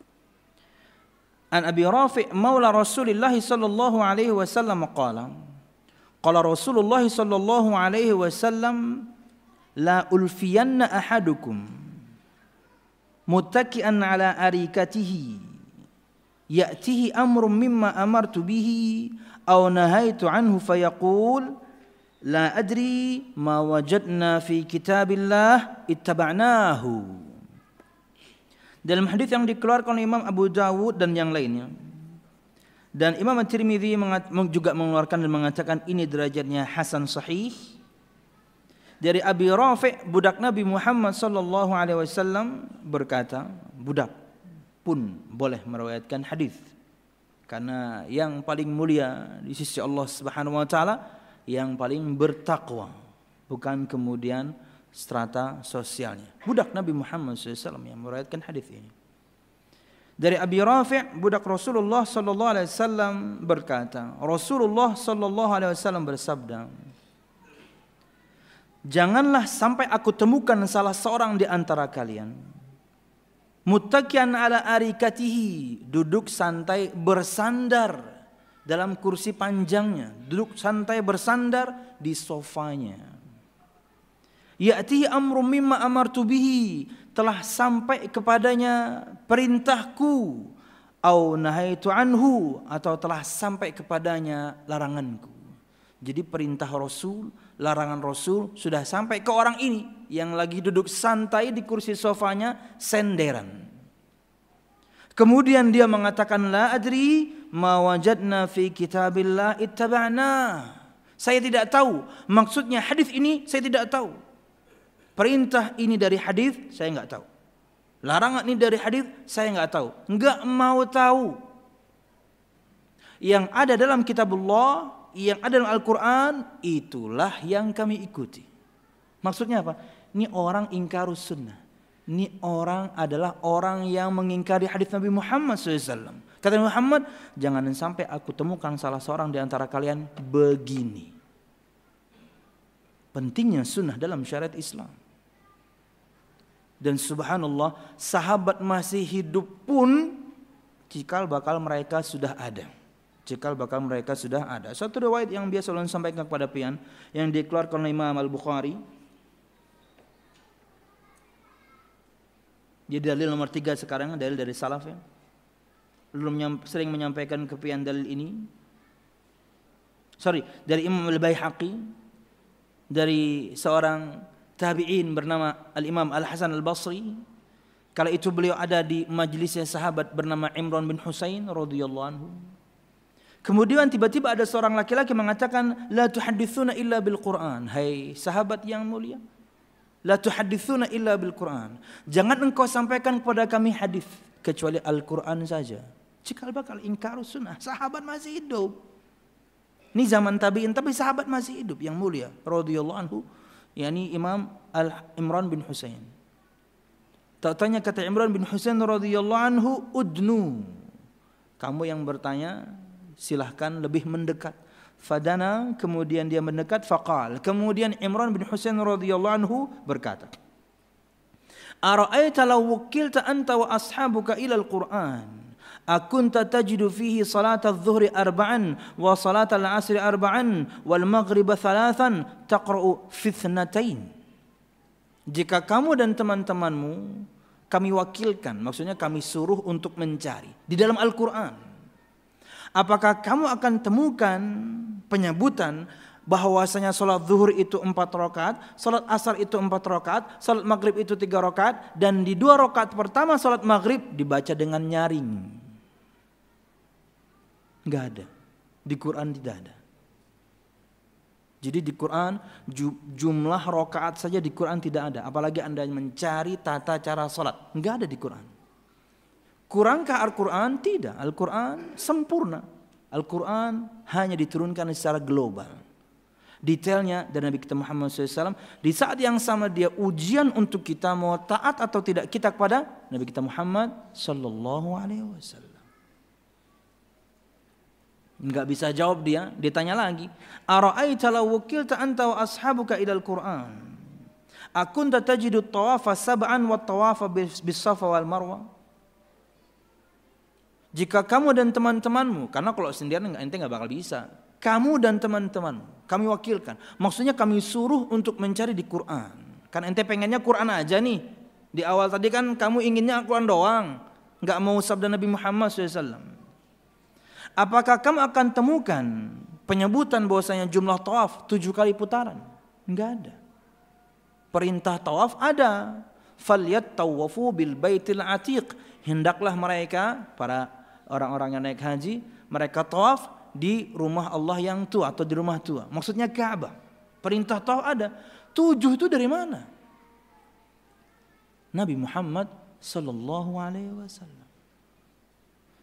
An Abi Rafi' maula Rasulillah sallallahu alaihi wasallam qala qala Rasulullah sallallahu alaihi wasallam la ulfiyanna ahadukum muttaki'an ala arikatihi ya'tihi amrun mimma amartu bihi aw nahaitu anhu fayaqul la adri ma wajadna fi kitabillah ittaba'nahu. Dalam hadis yang dikeluarkan oleh Imam Abu Dawud dan yang lainnya, dan Imam At-Tirmidzi juga mengeluarkan dan mengatakan ini derajatnya hasan sahih, dari Abi Rafi' budak Nabi Muhammad sallallahu alaihi wasallam berkata, budak pun boleh meriwayatkan hadis. Karena yang paling mulia di sisi Allah Subhanahu wa taala yang paling bertakwa, bukan kemudian strata sosialnya. Budak Nabi Muhammad shallallahu alaihi wasallam yang meriwayatkan hadis ini. Dari Abi Rafi', budak Rasulullah sallallahu alaihi wasallam berkata, Rasulullah sallallahu alaihi wasallam bersabda, janganlah sampai aku temukan salah seorang di antara kalian muttakian ala arikatihi, duduk santai bersandar dalam kursi panjangnya, duduk santai bersandar di sofanya. Ya'tihi amrum mimma amartu bihi, telah sampai kepadanya perintahku, au nahaitu anhu, atau telah sampai kepadanya laranganku. Jadi perintah Rasul, larangan Rasul sudah sampai ke orang ini yang lagi duduk santai di kursi sofanya senderan. Kemudian dia mengatakan, la adri ma wajadna fi kitabillah ittaba'na. Saya tidak tahu maksudnya hadis ini, saya tidak tahu. Perintah ini dari hadis saya enggak tahu. Larangan ini dari hadis saya enggak tahu. Enggak mau tahu. Yang ada dalam kitabullah, yang ada dalam Al-Quran, itulah yang kami ikuti. Maksudnya apa? Ini orang ingkarus sunnah. Ini orang adalah orang yang mengingkari hadis Nabi Muhammad shallallahu alaihi wasallam. Kata Nabi Muhammad, jangan sampai aku temukan salah seorang di antara kalian begini. Pentingnya sunnah dalam syariat Islam. Dan subhanallah, sahabat masih hidup pun cikal bakal mereka sudah ada. Cikal bakal mereka sudah ada. Satu riwayat yang biasa ulun sampaikan kepada pian yang dikeluarkan oleh Imam Al-Bukhari. Jadi dalil nomor tiga sekarang, dalil dari salaf ya. Belum sering menyampaikan ke pian dalil ini. Sorry, dari Imam Al-Baihaqi, dari seorang tabi'in bernama Al-Imam Al-Hasan Al-Basri. Kala itu beliau ada di majlisnya sahabat bernama Imran bin Husain radhiyallahu anhu. Kemudian tiba-tiba ada seorang laki-laki mengatakan, la tuhadditsuna illa bil Qur'an. Hai sahabat yang mulia, la tuhadditsuna illa bil Qur'an. Jangan engkau sampaikan kepada kami hadis kecuali Al-Qur'an saja. Cikal bakal ingkar sunnah. Sahabat masih hidup. Ini zaman tabi'in tapi sahabat masih hidup yang mulia radhiyallahu anhu, yakni Imam Al-Imran bin Husain. Tanya kata Imran bin Husain radhiyallahu anhu, udnu. Kamu yang bertanya silahkan lebih mendekat. Fadana, kemudian dia mendekat. Faqal, kemudian Imran bin Husain radhiyallahu anhu berkata, ara'aita law wukilta anta wa ashabuka ila al-Qur'an akunta tajidu fihi salat adh-dhuhri arba'an wa salat al-'asri arba'an wal maghriba thalathan taqra'u fi ithnatain. Jika kamu dan teman-temanmu kami wakilkan, maksudnya kami suruh untuk mencari di dalam Al-Qur'an, apakah kamu akan temukan penyebutan bahwasanya salat zuhur itu empat rakaat, salat asar itu empat rakaat, salat maghrib itu tiga rakaat, dan di dua rakaat pertama salat maghrib dibaca dengan nyaring? Enggak ada. Di Quran tidak ada. Jadi di Quran jumlah rakaat saja di Quran tidak ada, apalagi Anda mencari tata cara salat. Enggak ada di Quran. Kurangkah Al-Quran? Tidak. Al-Quran sempurna. Al-Quran hanya diturunkan secara global. Detailnya dari Nabi kita Muhammad shallallahu alaihi wasallam. Di saat yang sama dia ujian untuk kita mau taat atau tidak kita kepada Nabi kita Muhammad sallallahu alaihi wasallam. Enggak bisa jawab dia. Ditanya lagi, ara'aita law wukilta anta wa ashabuka ilal Qur'an akunta tajidu tawafa sab'an wa tawafa bis Safa wal Marwa. Jika kamu dan teman-temanmu, karena kalau sendirian ente nggak bakal bisa. Kamu dan teman-temanmu, kami wakilkan. Maksudnya kami suruh untuk mencari di Quran. Kan ente pengennya Quran aja nih. Di awal tadi kan kamu inginnya Al-Quran doang, nggak mau sabda Nabi Muhammad shallallahu alaihi wasallam. Apakah kamu akan temukan penyebutan bahwasanya jumlah tawaf tujuh kali putaran? Nggak ada. Perintah tawaf ada. Falyattawafu bil baitil atiq. Hendaklah mereka para orang-orang yang naik haji, mereka tawaf di rumah Allah yang tua atau di rumah tua. Maksudnya Ka'bah. Perintah tawaf ada. Tujuh itu dari mana? Nabi Muhammad sallallahu alaihi wasallam.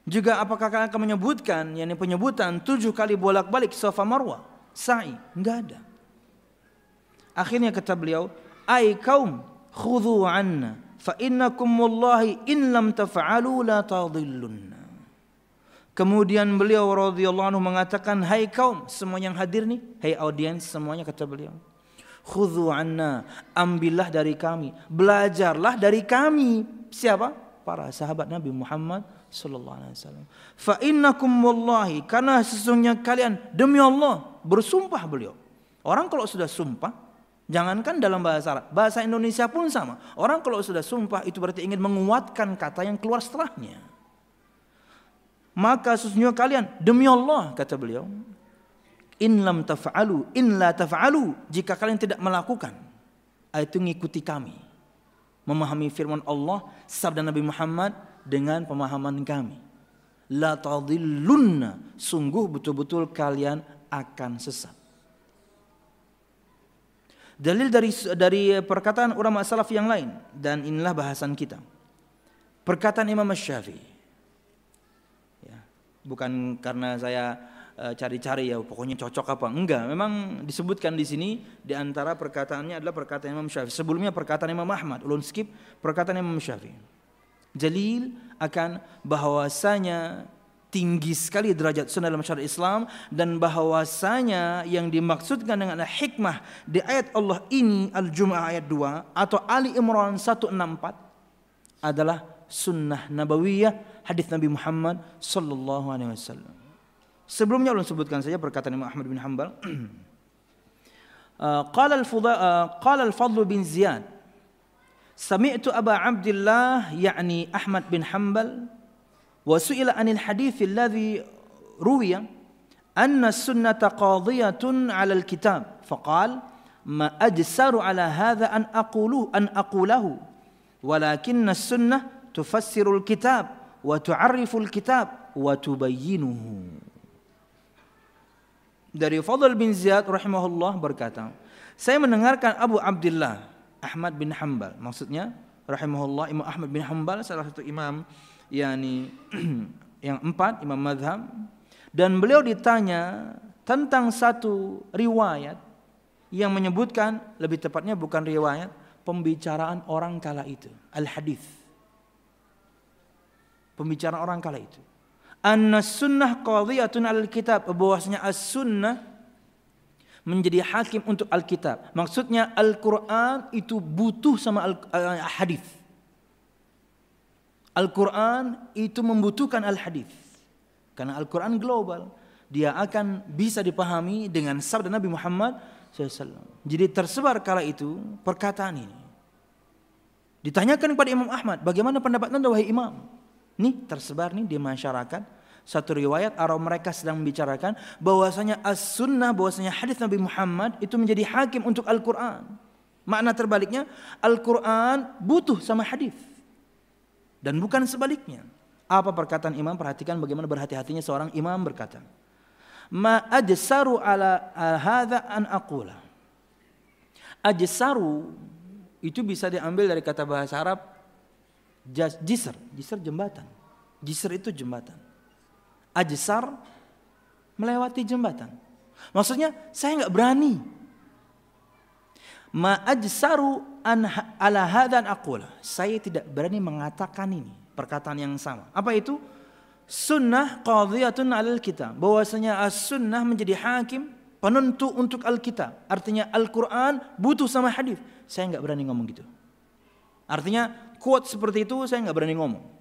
Juga apakah kalian akan menyebutkan, yakni penyebutan tujuh kali bolak-balik Safa Marwah, sa'i? Enggak ada. Akhirnya kata beliau, ai kaum khudhu anna fa innakum wallahi in lam taf'alu la tadhillunna. Kemudian beliau radhiyallahu anhu mengatakan, hai kaum, semua yang hadir nih, hai audiens semuanya, kata beliau, khudhu anna, ambillah dari kami, belajarlah dari kami. Siapa? Para sahabat Nabi Muhammad sallallahu alaihi wasallam. Fa innakum wallahi, karena sesungguhnya kalian, demi Allah, bersumpah beliau. Orang kalau sudah sumpah, jangankan dalam bahasa Arab, bahasa Indonesia pun sama. Orang kalau sudah sumpah itu berarti ingin menguatkan kata yang keluar setelahnya. Maka sesungguhnya kalian, demi Allah, kata beliau, in lam taf'alu, in la taf'alu, jika kalian tidak melakukan, itu ngikuti kami. Memahami firman Allah, sabda Nabi Muhammad dengan pemahaman kami. La tadhillunna, sungguh betul-betul kalian akan sesat. Dalil dari dari perkataan ulama salaf yang lain, dan inilah bahasan kita. Perkataan Imam Asy-Syafi'i. Ya, bukan karena saya uh, cari-cari ya pokoknya cocok apa, enggak, memang disebutkan di sini di antara perkataannya adalah perkataan Imam Syafi'i. Sebelumnya perkataan Imam Ahmad, ulun skip perkataan Imam Syafi'i. Dalil akan bahwasanya tinggi sekali derajat sunnah dalam syariat Islam, dan bahwasanya yang dimaksudkan dengan hikmah di ayat Allah ini, Al-Jumu'ah ayat dua atau Ali Imran seratus enam puluh empat adalah sunnah nabawiyah, hadis Nabi Muhammad sallallahu alaihi wasallam. Sebelumnya ulun sebutkan saja perkataan Imam Ahmad bin Hanbal. Qala al-Fudhal qala al-Fadl bin Ziyad, sami'tu Aba Abdullah yakni Ahmad bin Hanbal wa su'ila 'anil hadits alladhi ruwiya anna as-sunnata qadiyatun 'ala al-kitab faqala ma ajsaru 'ala hadha an aquluhu an aqulahu walakinna as-sunnah tufassiru al-kitab wa tu'arrifu al-kitab wa tubayyinuhu. Dari Fadl bin Ziyad rahimahullah berkata, saya mendengarkan Abu Abdullah Ahmad bin Hanbal, maksudnya rahimahullah Imam Ahmad bin Hanbal, salah satu imam yakni yang empat imam mazhab, dan beliau ditanya tentang satu riwayat yang menyebutkan, lebih tepatnya bukan riwayat, pembicaraan orang kala itu, al-hadis, pembicaraan orang kala itu, anna sunnah qadhiyatun al-kitab, bahwasanya as-sunnah menjadi hakim untuk al-kitab. Maksudnya Al-Quran itu butuh sama al-hadis. Al-Quran itu membutuhkan al-hadis. Karena Al-Quran global, dia akan bisa dipahami dengan sabda Nabi Muhammad shallallahu alaihi wasallam. Jadi tersebar kala itu perkataan ini. Ditanyakan kepada Imam Ahmad, bagaimana pendapat Anda wahai Imam? Nih tersebar nih di masyarakat satu riwayat atau mereka sedang membicarakan bahwasanya as-sunnah, bahwasanya hadis Nabi Muhammad itu menjadi hakim untuk Al-Quran. Makna terbaliknya, Al-Quran butuh sama hadis dan bukan sebaliknya. Apa perkataan imam? Perhatikan bagaimana berhati-hatinya seorang imam berkata, ma ajsaru ala hadza an aqula. Ajsaru itu bisa diambil dari kata bahasa Arab jisr, jisr jembatan. Jisr itu jembatan. Ajsar melewati jembatan. Maksudnya saya enggak berani. Ma ajsaru an ala hadan aqula. Saya tidak berani mengatakan ini, perkataan yang sama. Apa itu? Sunnah qadhiyatun 'alal kitab. Bahwasanya as-sunnah menjadi hakim, penentu untuk al-kitab. Artinya Al-Qur'an butuh sama hadis. Saya enggak berani ngomong gitu. Artinya quote seperti itu saya enggak berani ngomong.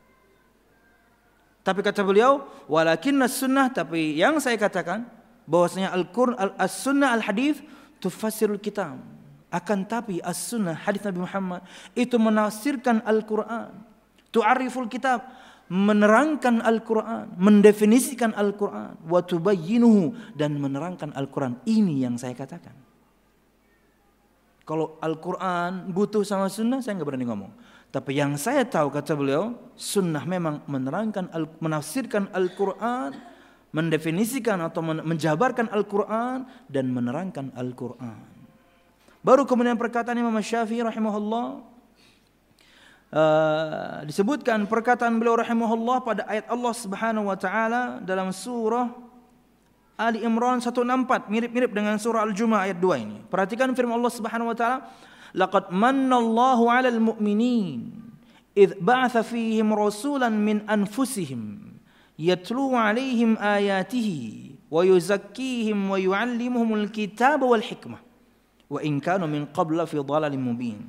Tapi kata beliau, walakinna sunnah, tapi yang saya katakan bahwasanya Al-Qur'an, as-sunnah al-hadis tufassirul kitab. Akan tapi as-sunnah hadis Nabi Muhammad itu menafsirkan Al-Qur'an. Tu'ariful kitab, menerangkan Al-Qur'an, mendefinisikan Al-Qur'an, wa tubayyinuhu, dan menerangkan Al-Qur'an. Ini yang saya katakan. Kalau Al-Qur'an butuh sama sunnah, saya enggak berani ngomong. Tapi yang saya tahu, kata beliau, sunnah memang menerangkan, menafsirkan Al-Quran, mendefinisikan atau menjabarkan Al-Quran, dan menerangkan Al-Quran. Baru kemudian perkataan Imam Syafi'i rahimahullah, Uh, disebutkan perkataan beliau rahimahullah pada ayat Allah Subhanahu wa taala dalam surah Ali Imran seratus enam puluh empat, mirip-mirip dengan surah Al-Jumu'ah ayat dua ini. Perhatikan firman Allah Subhanahu wa taala, laqad mannallahu 'alal mu'minin idh ba'atha fihim rasulan min anfusihim yatlu 'alaihim ayatihi wa yuzakkihim wa yu'allimuhumul kitaba wal hikmah wa in kanu min qabla fi dhalalin mubin.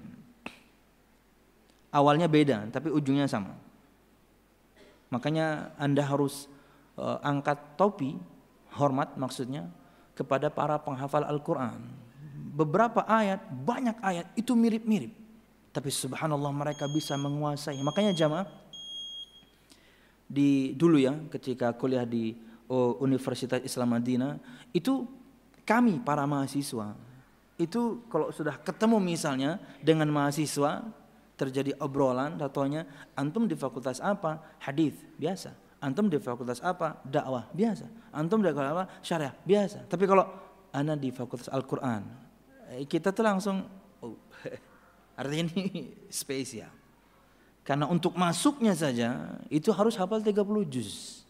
Awalnya beda, tapi ujungnya sama. Makanya Anda harus uh, angkat topi, hormat maksudnya, kepada para penghafal Al-Quran. Beberapa ayat, banyak ayat itu mirip-mirip. Tapi subhanallah mereka bisa menguasai. Makanya jamaah, di dulu ya ketika kuliah di oh, Universitas Islam Madinah, itu kami para mahasiswa, itu kalau sudah ketemu misalnya dengan mahasiswa, terjadi obrolan, contohnya antum di fakultas apa? Hadis, biasa. Antum di fakultas apa? Dakwah, biasa. Antum di fakultas apa? Syariah, biasa. Tapi kalau ana di fakultas Al-Quran, kita tuh langsung oh, artinya ini spesial. Karena untuk masuknya saja itu harus hafal tiga puluh juz.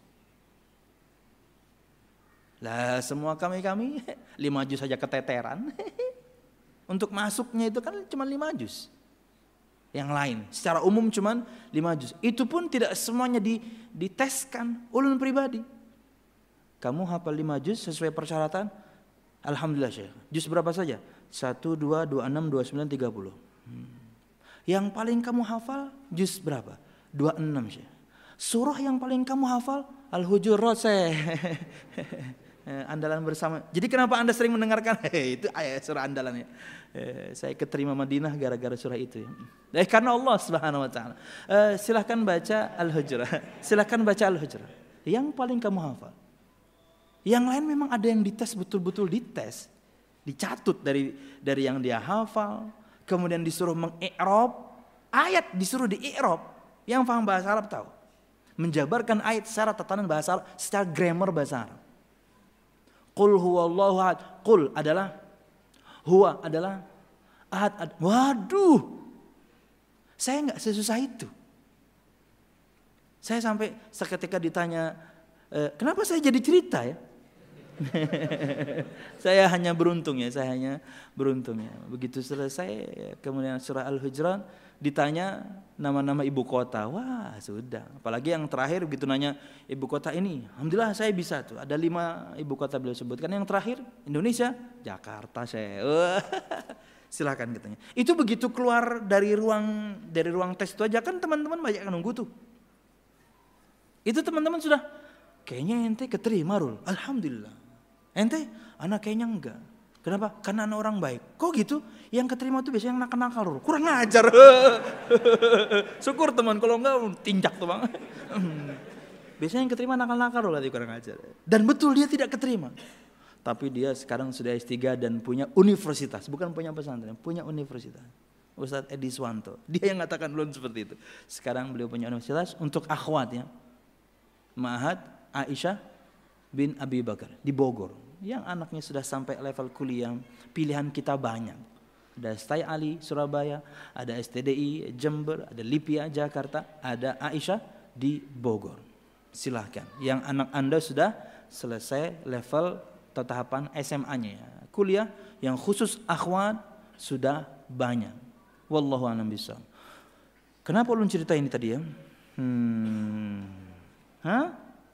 Lah semua kami-kami lima juz saja keteteran. Untuk masuknya itu kan cuma lima juz. Yang lain secara umum cuman lima juz. Itu pun tidak semuanya di, diteskan ulun pribadi. Kamu hafal lima juz sesuai persyaratan? Alhamdulillah Syekh. Juz berapa saja? satu, dua, dua puluh enam, dua puluh sembilan, tiga puluh. Hmm. Yang paling kamu hafal juz berapa? dua puluh enam Syekh. Surah yang paling kamu hafal Al-Hujurat Syekh. Andalan bersama. Jadi kenapa Anda sering mendengarkan itu ayat surah andalan ya? Eh, saya keterima Madinah gara-gara surah itu ya. Eh, karena Allah Subhanahu wa taala. Eh, silahkan baca Al-Hujurat. Silahkan baca Al-Hujurat. Yang paling kamu hafal. Yang lain memang ada yang dites, betul-betul dites. Dicatut dari dari yang dia hafal, kemudian disuruh mengi'rab, ayat disuruh di-i'rab. Yang paham bahasa Arab tahu. Menjabarkan ayat secara tatanan bahasa Arab, secara grammar bahasa Arab. Qul huwallahu ahad. Qul adalah, huwa adalah, ahad, ahad. Waduh, saya nggak sesusah itu. Saya sampai seketika ditanya, e, kenapa saya jadi cerita ya? Saya hanya beruntung ya, saya hanya beruntung ya. Begitu selesai, kemudian surah Al-Hujurat ditanya nama-nama ibu kota. Wah sudah, apalagi yang terakhir begitu nanya ibu kota ini, alhamdulillah saya bisa tuh. Ada lima ibu kota beliau sebutkan. Yang terakhir Indonesia, Jakarta saya. Silakan katanya. Itu begitu keluar dari ruang dari ruang tes itu aja kan teman-teman banyak yang nunggu tuh. Itu teman-teman sudah kayaknya ente keterima Rul. Alhamdulillah. Ente anak kayaknya enggak. Kenapa? Karena anak orang baik. Kok gitu? Yang keterima tuh biasanya yang nakal-nakal Rul. Kurang ajar. Syukur teman, kalau enggak tinjak tuh Bang. Biasanya yang keterima nakal-nakal Rul, kurang ajar. Dan betul dia tidak keterima. Tapi dia sekarang sudah S tiga dan punya universitas, bukan punya pesantren, punya universitas. Ustadz Edi Swanto, dia yang mengatakan dulu seperti itu. Sekarang beliau punya universitas untuk akhwat ya. Ma'had Aisyah bin Abi Bakar di Bogor. Yang anaknya sudah sampai level kuliah, pilihan kita banyak. Ada S T I Ali Surabaya, ada S T D I Jember, ada Lipia Jakarta, ada Aisyah di Bogor. Silahkan. Yang anak Anda sudah selesai level atau tahapan S M A-nya ya. Kuliah yang khusus akhwat sudah banyak. Wallahu a'lam bishawab. Kenapa ulun cerita ini tadi ya? Hmm. Hah?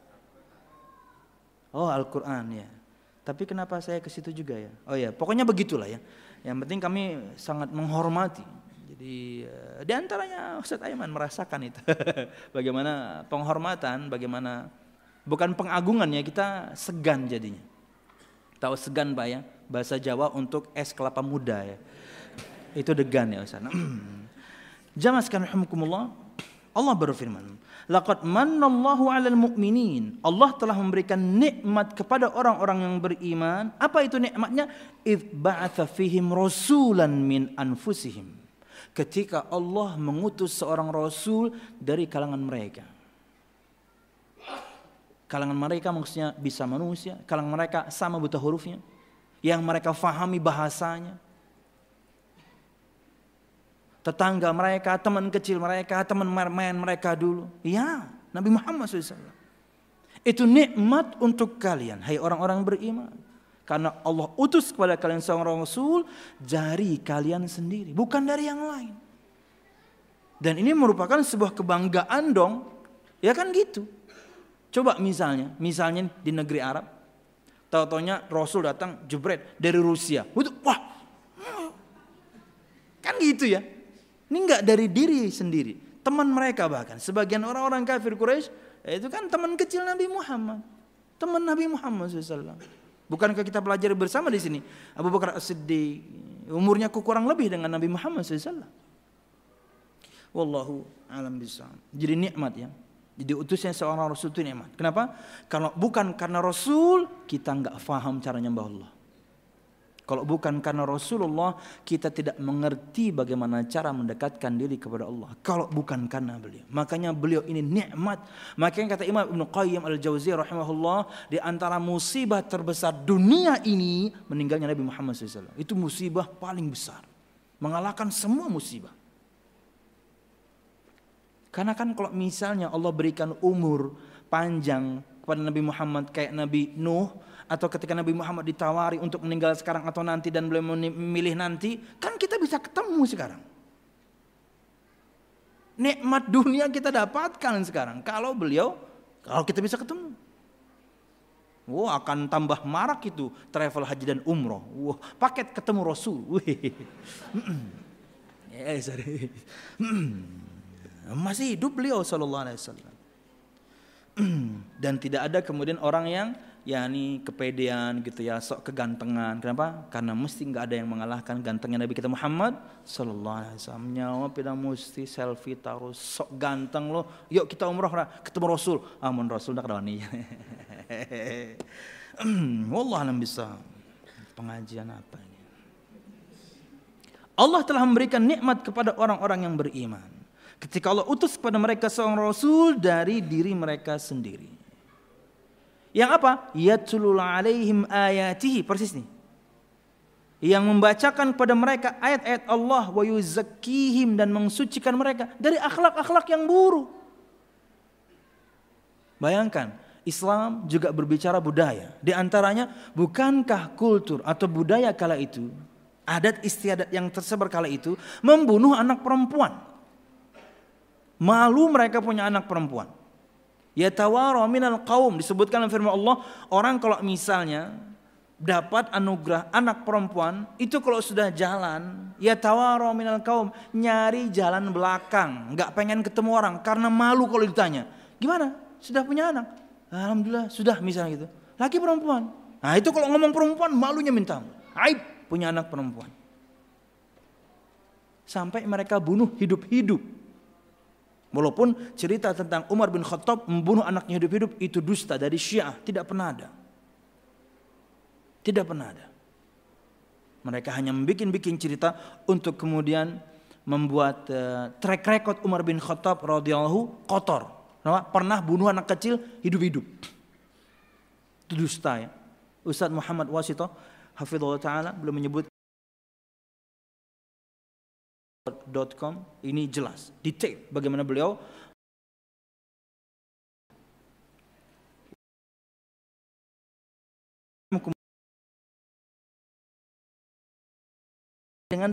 Oh, Al-Qur'an ya. Tapi kenapa saya ke situ juga ya? Oh ya, pokoknya begitulah ya. Yang penting kami sangat menghormati. Jadi di antaranya Ustaz Aiman merasakan itu. Bagaimana penghormatan, bagaimana bukan pengagungan ya, kita segan jadinya. Tahu segan Pak ya? Bahasa Jawa untuk es kelapa muda ya. Itu degan ya Ustaz. Jamaah sekalian rahimakumullah, Allah berfirman, laqad mannallahu 'alal mu'minin. Allah telah memberikan nikmat kepada orang-orang yang beriman. Apa itu nikmatnya? Idz ba'atsa fihim rasulan min anfusihim. Ketika Allah mengutus seorang rasul dari kalangan mereka. Kalangan mereka maksudnya bisa manusia, kalangan mereka sama buta hurufnya, yang mereka fahami bahasanya. tetangga mereka, teman kecil mereka, teman main mereka dulu. Ya, Nabi Muhammad shallallahu alaihi wasallam. Itu nikmat untuk kalian, hai orang-orang beriman. Karena Allah utus kepada kalian seorang Rasul dari kalian sendiri, bukan dari yang lain. Dan ini merupakan sebuah kebanggaan dong, ya kan gitu. Coba misalnya, misalnya di negeri Arab, tahu-taunya Rasul datang jebret dari Rusia. Wah, kan gitu ya. Ini enggak dari diri sendiri, teman mereka bahkan. Sebagian orang-orang kafir Quraisy itu kan teman kecil Nabi Muhammad, teman Nabi Muhammad shallallahu alaihi wasallam. Bukankah kita pelajari bersama di sini? Abu Bakar As-Siddiq umurnya kurang lebih dengan Nabi Muhammad shallallahu alaihi wasallam. Wallahu alam bisawab. Jadi nikmat ya. Jadi utusnya seorang Rasul itu nikmat. Kenapa? Kalau bukan karena Rasul kita enggak faham cara nyembah Allah. Kalau bukan karena Rasulullah kita tidak mengerti bagaimana cara mendekatkan diri kepada Allah. Kalau bukan karena beliau. Makanya beliau ini nikmat. Makanya kata Imam Ibnu Qayyim Al-Jauziyah rahimahullah, di antara musibah terbesar dunia ini meninggalnya Nabi Muhammad shallallahu alaihi wasallam. Itu musibah paling besar. Mengalahkan semua musibah. Karena kan kalau misalnya Allah berikan umur panjang kepada Nabi Muhammad kayak Nabi Nuh, atau ketika Nabi Muhammad ditawari untuk meninggal sekarang atau nanti dan beliau memilih nanti, kan kita bisa ketemu sekarang. Nikmat dunia kita dapatkan sekarang kalau beliau, kalau kita bisa ketemu. Wah, akan tambah marak itu travel haji dan umroh. Wah, paket ketemu Rasul. Ya, sorry. Masih hidup beliau sallallahu alaihi wasallam. Dan tidak ada kemudian orang yang yakni kepedean gitu ya, sok kegantengan. Kenapa? Karena mesti nggak ada yang mengalahkan gantengnya Nabi kita Muhammad sallallahu alaihi wasallam. Nyawa tidak mesti selfie taruh sok ganteng loh. Yuk kita umroh ketemu Rasul. Amun Rasul dak rawani. Wallah alam bisa. Pengajian apa ini? Allah telah memberikan nikmat kepada orang-orang yang beriman. Ketika Allah utus kepada mereka seorang Rasul dari diri mereka sendiri. Yang apa? Yatlul alaihim ayatihi, persis nih. Yang membacakan kepada mereka ayat-ayat Allah, wa yuzakkihim, dan mensucikan mereka dari akhlak-akhlak yang buruk. Bayangkan, Islam juga berbicara budaya. Di antaranya, bukankah kultur atau budaya kala itu, adat istiadat yang tersebar kala itu, membunuh anak perempuan. Malu mereka punya anak perempuan. Yatawara minal qaum, disebutkan dalam firman Allah, orang kalau misalnya dapat anugerah anak perempuan, itu kalau sudah jalan, yatawara minal qaum, nyari jalan belakang, enggak pengen ketemu orang karena malu kalau ditanya. Gimana? Sudah punya anak? Alhamdulillah, sudah misalnya gitu. Laki perempuan. Nah, itu kalau ngomong perempuan malunya minta ampun. Aib punya anak perempuan. Sampai mereka bunuh hidup-hidup. Walaupun cerita tentang Umar bin Khattab membunuh anaknya hidup-hidup itu dusta dari Syiah, tidak pernah ada. Tidak pernah ada. Mereka hanya membikin-bikin cerita untuk kemudian membuat uh, track record Umar bin Khattab radhiyallahu kotor. Pernah bunuh anak kecil hidup-hidup. Itu dusta ya. Ustaz Muhammad Wasito hafizallahu taala belum menyebut .com ini jelas detail bagaimana beliau dengan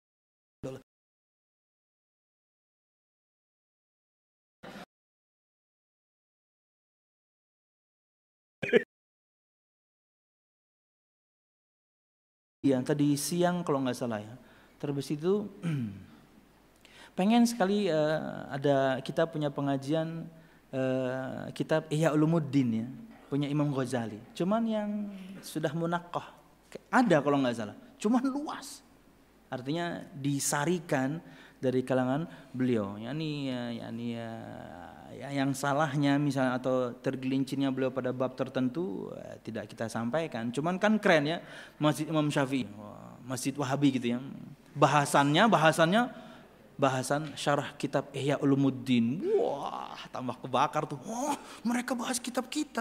yang tadi siang kalau nggak salah ya. Terus itu pengen sekali uh, ada kita punya pengajian uh, kitab Ihya Ulumuddin ya, punya Imam Ghazali. Cuman yang sudah munaqqah ada kalau nggak salah. Cuman luas. Artinya disarikan dari kalangan beliau. Yani yani ya, yang salahnya misalnya atau tergelincirnya beliau pada bab tertentu eh, tidak kita sampaikan. Cuman kan keren ya Masjid Imam Syafi'i, Masjid Wahabi gitu ya. Bahasannya bahasannya bahasan syarah kitab Ihya Ulumuddin. Wah, tambah kebakar tuh. Wah, mereka bahas kitab kita.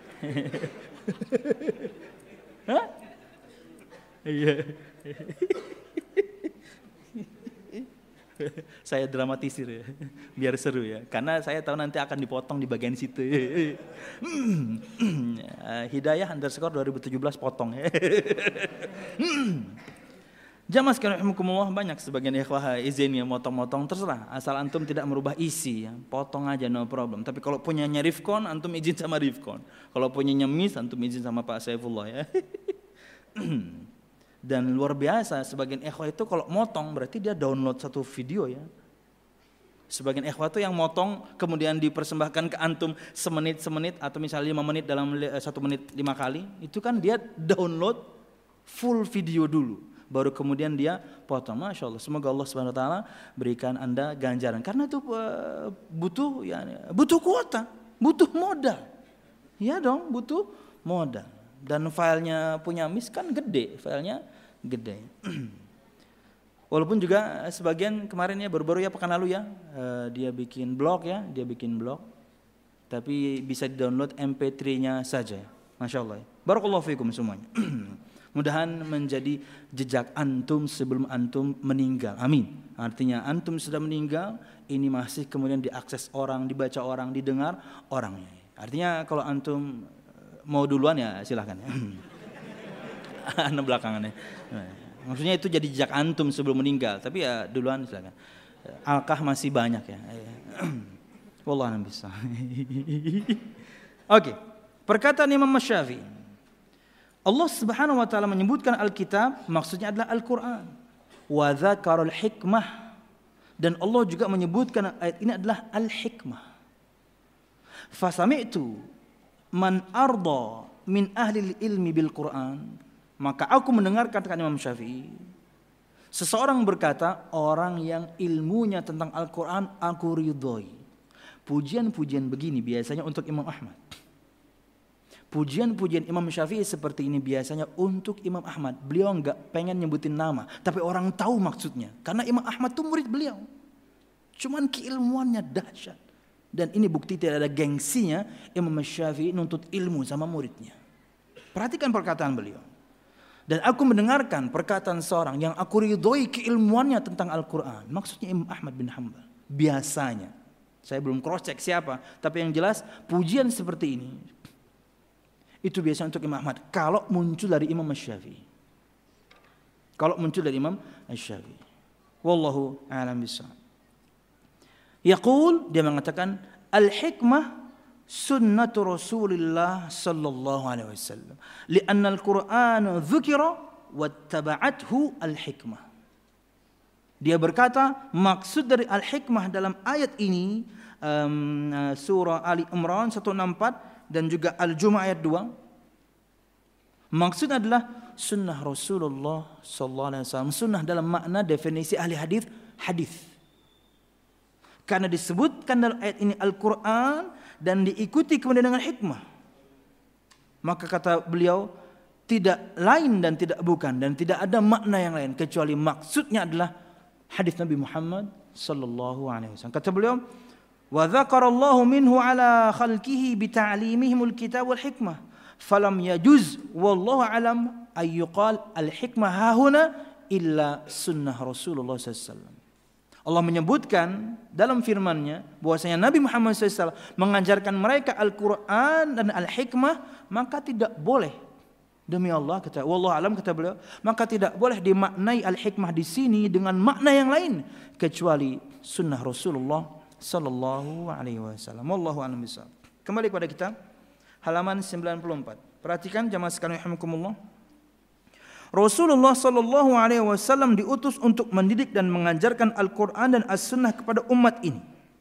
Hah? Iya. Saya dramatisir ya, biar seru ya. Karena saya tahu nanti akan dipotong di bagian situ. Hidayah underscore dua ribu tujuh belas potong ya. Jamaah sekalian rahimakumullah, banyak sebagian ikhwah izin ya motong-motong, terserah asal antum tidak merubah isi ya, potong aja no problem. Tapi kalau punyanya Rifkon, antum izin sama Rifkon. Kalau punyanya Mis, antum izin sama Pak Saifullah ya. Dan luar biasa sebagian ikhwah itu kalau motong berarti dia download satu video ya. Sebagian ikhwah itu yang motong kemudian dipersembahkan ke antum semenit semenit atau misalnya lima menit dalam satu menit lima kali, itu kan dia download full video dulu, baru kemudian dia potong. Masya Allah, semoga Allah Subhanahu Wa Taala berikan anda ganjaran, karena itu uh, butuh ya, butuh kuota, butuh modal, ya dong, butuh modal. Dan filenya punya Mis kan gede, filenya gede. Walaupun juga sebagian kemarin ya baru-baru ya pekan lalu ya uh, dia bikin blog ya, dia bikin blog, tapi bisa di-download M P tiga-nya saja. Masya Allah. Barakallahu fikum semuanya. Mudahan menjadi jejak antum sebelum antum meninggal. Amin. Artinya antum sudah meninggal, ini masih kemudian diakses orang, dibaca orang, didengar orangnya. Artinya kalau antum mau duluan ya silahkan ya. Anda belakangan ya. Maksudnya itu jadi jejak antum sebelum meninggal, tapi ya duluan silahkan. Alkah masih banyak ya. Wallah a'lam bisa. Oke, perkataan Imam Syafi'i. Allah Subhanahu wa taala menyebutkan Alkitab, maksudnya adalah Al-Qur'an. Wa dzakarul hikmah, dan Allah juga menyebutkan ayat ini adalah al-hikmah. Fasami'tu man arda min ahli ilmi bil Qur'an, maka aku mendengarkan kata Imam Syafi'i, seseorang berkata, orang yang ilmunya tentang Al-Qur'an aku ridhoi. Pujian-pujian begini biasanya untuk Imam Ahmad. Pujian-pujian Imam Syafi'i seperti ini biasanya untuk Imam Ahmad. Beliau enggak pengen nyebutin nama, tapi orang tahu maksudnya, karena Imam Ahmad itu murid beliau. Cuman keilmuannya dahsyat. Dan ini bukti tidak ada gengsinya Imam Syafi'i nuntut ilmu sama muridnya. Perhatikan perkataan beliau. Dan aku mendengarkan perkataan seorang yang aku ridhoi keilmuannya tentang Al-Quran. Maksudnya Imam Ahmad bin Hanbal. Biasanya, saya belum cross check siapa, tapi yang jelas pujian seperti ini itu biasa untuk Imam Ahmad kalau muncul dari Imam Syafi'i. Kalau muncul dari Imam Syafi'i. Wallahu a'lam bishawab. Yaqul, dia mengatakan, al-hikmah sunnatu Rasulillah sallallahu alaihi wasallam. Lianna al-Qur'an dzukira wattaba'athu al-hikmah. Dia berkata, maksud dari al-hikmah dalam ayat ini um, surah Ali Imran seratus enam puluh empat dan juga Al-Jumu'ah ayat dua. Maksud adalah sunnah Rasulullah sallallahu alaihi wasallam. Sunnah dalam makna definisi ahli hadis, hadis. Karena disebutkan dalam ayat ini Al-Qur'an dan diikuti kemudian dengan hikmah. Maka kata beliau, tidak lain dan tidak bukan dan tidak ada makna yang lain kecuali maksudnya adalah hadis Nabi Muhammad sallallahu alaihi wasallam. Kata beliau, wa dzakarallahu minhu ala khalqihi bi ta'limihimul kitab wal hikmah falam yajuz wallahu alam ay yuqal al hikmah hahuna illa sunnah Rasulullah sallallahu alaihi wasallam. Allah menyebutkan dalam firman-Nya bahwasanya Nabi Muhammad sallallahu alaihi wasallam mengajarkan mereka Al-Qur'an dan al-hikmah, maka tidak boleh, demi Allah kata wallahu alam kata beliau, maka tidak boleh dimaknai al-hikmah di sini dengan makna yang lain kecuali sunnah Rasulullah sallallahu alaihi wasallam. Wallahu a'lam bishawab. Kembali kepada kita halaman sembilan puluh empat. Perhatikan jamaah sekalian rahimakumullah. Rasulullah sallallahu alaihi wasallam diutus untuk mendidik dan mengajarkan Al-Qur'an dan As-Sunnah kepada umat ini.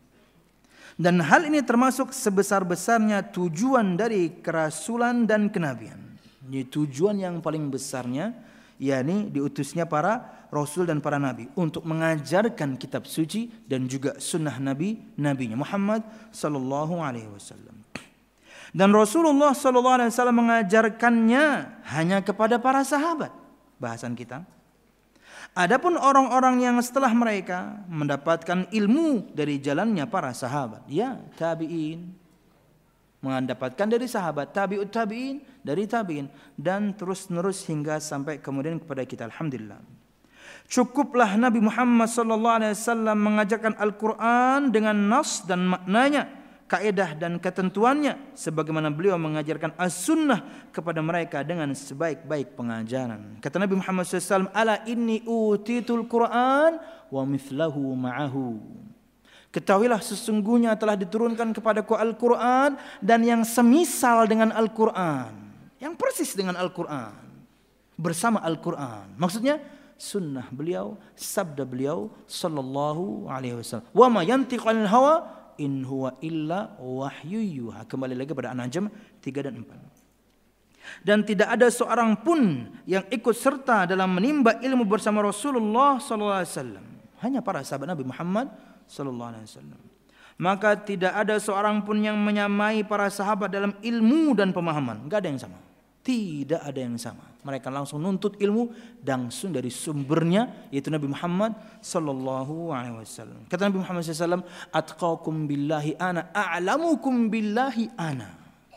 Dan hal ini termasuk sebesar-besarnya tujuan dari kerasulan dan kenabian. Ini tujuan yang paling besarnya, yakni diutusnya para Rasul dan para Nabi untuk mengajarkan kitab suci dan juga sunnah Nabi, Nabinya Muhammad sallallahu alaihi wasallam. Dan Rasulullah sallallahu alaihi wasallam mengajarkannya hanya kepada para sahabat, bahasan kita. Adapun orang-orang yang setelah mereka mendapatkan ilmu dari jalannya para sahabat, ya tabi'in, mendapatkan dari sahabat, tabi'ut tabi'in, dari tabi'in, dan terus-menerus hingga sampai kemudian kepada kita, alhamdulillah. Cukuplah Nabi Muhammad sallallahu alaihi wasallam mengajarkan Al-Quran dengan nas dan maknanya, kaidah dan ketentuannya, sebagaimana beliau mengajarkan as-sunnah kepada mereka dengan sebaik-baik pengajaran. Kata Nabi Muhammad sallallahu alaihi wasallam, ala inni utitul Quran wa mithlahu ma'ahu. Ketahuilah sesungguhnya telah diturunkan kepadaku Al-Quran dan yang semisal dengan Al-Quran, yang persis dengan Al-Quran, bersama Al-Quran. Maksudnya sunnah beliau, sabda beliau sallallahu alaihi wasallam. Wa ma yantiqu 'anil hawa in huwa illa wahyu yuha. Kembali lagi pada An-Najm tiga dan empat. Dan tidak ada seorang pun yang ikut serta dalam menimba ilmu bersama Rasulullah sallallahu alaihi wasallam. Hanya para sahabat Nabi Muhammad sallallahu alaihi wasallam. Maka tidak ada seorang pun yang menyamai para sahabat dalam ilmu dan pemahaman. Enggak ada yang sama. Tidak ada yang sama. Mereka langsung nuntut ilmu langsung dari sumbernya, yaitu Nabi Muhammad sallallahu alaihi wasallam. Kata Nabi Muhammad sallallahu alaihi wasallam, atqakum billahi ana a'lamukum billahi ana.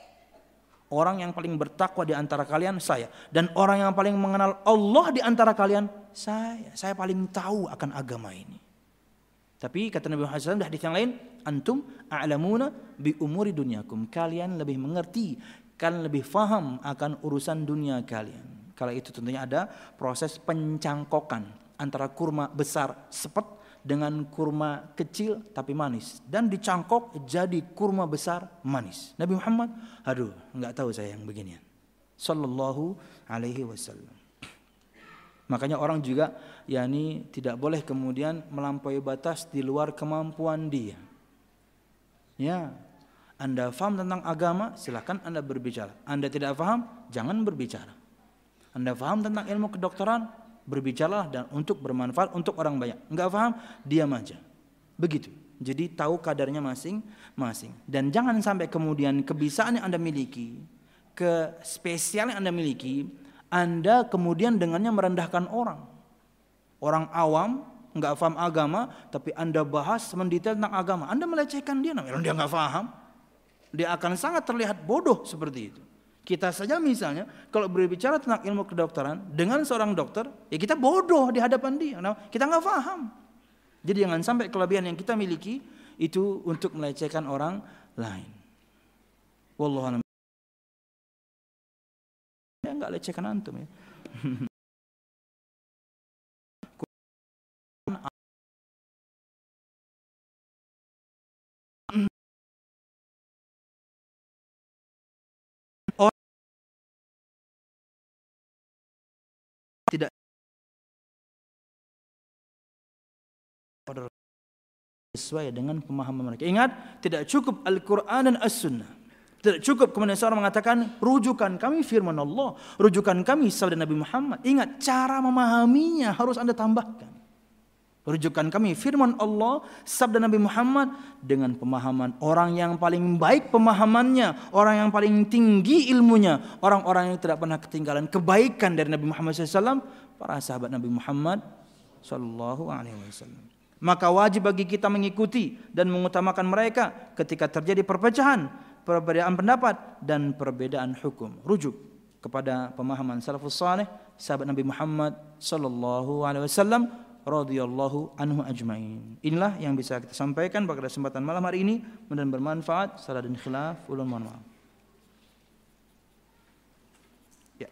Orang yang paling bertakwa di antara kalian saya, dan orang yang paling mengenal Allah di antara kalian saya. Saya paling tahu akan agama ini. Tapi kata Nabi Muhammad sallallahu alaihi wasallam di hadis yang lain, antum a'lamuna bi umuri dunyakum. Kalian lebih mengerti, kalian lebih faham akan urusan dunia kalian. Kala itu tentunya ada proses pencangkokan antara kurma besar sepet dengan kurma kecil tapi manis, dan dicangkok jadi kurma besar manis. Nabi Muhammad, aduh, nggak tahu saya yang beginian. Sallallahu alaihi wasallam. Makanya orang juga yakni tidak boleh kemudian melampaui batas di luar kemampuan dia. Ya, Anda faham tentang agama, silakan Anda berbicara. Anda tidak faham, jangan berbicara. Anda faham tentang ilmu kedokteran, berbicaralah dan untuk bermanfaat untuk orang banyak. Enggak faham, diam aja. Begitu. Jadi tahu kadarnya masing-masing. Dan jangan sampai kemudian kebiasaan yang Anda miliki, kespesialan yang Anda miliki, Anda kemudian dengannya merendahkan orang. Orang awam, enggak faham agama, tapi Anda bahas mendetail tentang agama. Anda melecehkan dia, namanya dia enggak faham. Dia akan sangat terlihat bodoh seperti itu. Kita saja misalnya kalau berbicara tentang ilmu kedokteran dengan seorang dokter, ya kita bodoh di hadapan dia. Nah, kita nggak paham. Jadi jangan sampai kelebihan yang kita miliki itu untuk melecehkan orang lain. Wallahu a'lam. Ya nggak lecehkan antum ya. Tidak sesuai dengan pemahaman mereka. Ingat, tidak cukup Al-Quran dan As-Sunnah. Tidak cukup kemudian seorang mengatakan rujukan kami firman Allah, rujukan kami sabda Nabi Muhammad. Ingat, cara memahaminya harus Anda tambahkan. Rujukan kami firman Allah, sabda Nabi Muhammad dengan pemahaman orang yang paling baik pemahamannya, orang yang paling tinggi ilmunya, orang-orang yang tidak pernah ketinggalan kebaikan dari Nabi Muhammad shallallahu alaihi wasallam, para sahabat Nabi Muhammad shallallahu alaihi wasallam. Maka wajib bagi kita mengikuti dan mengutamakan mereka ketika terjadi perpecahan, perbedaan pendapat dan perbedaan hukum. Rujuk kepada pemahaman salafus saleh, sahabat Nabi Muhammad sallallahu alaihi wasallam radhiyallahu anhu ajmain. Inilah yang bisa kita sampaikan pada kesempatan malam hari ini, mudah-mudahan bermanfaat. Salah dan khilaf ulun mohon maaf. Ya.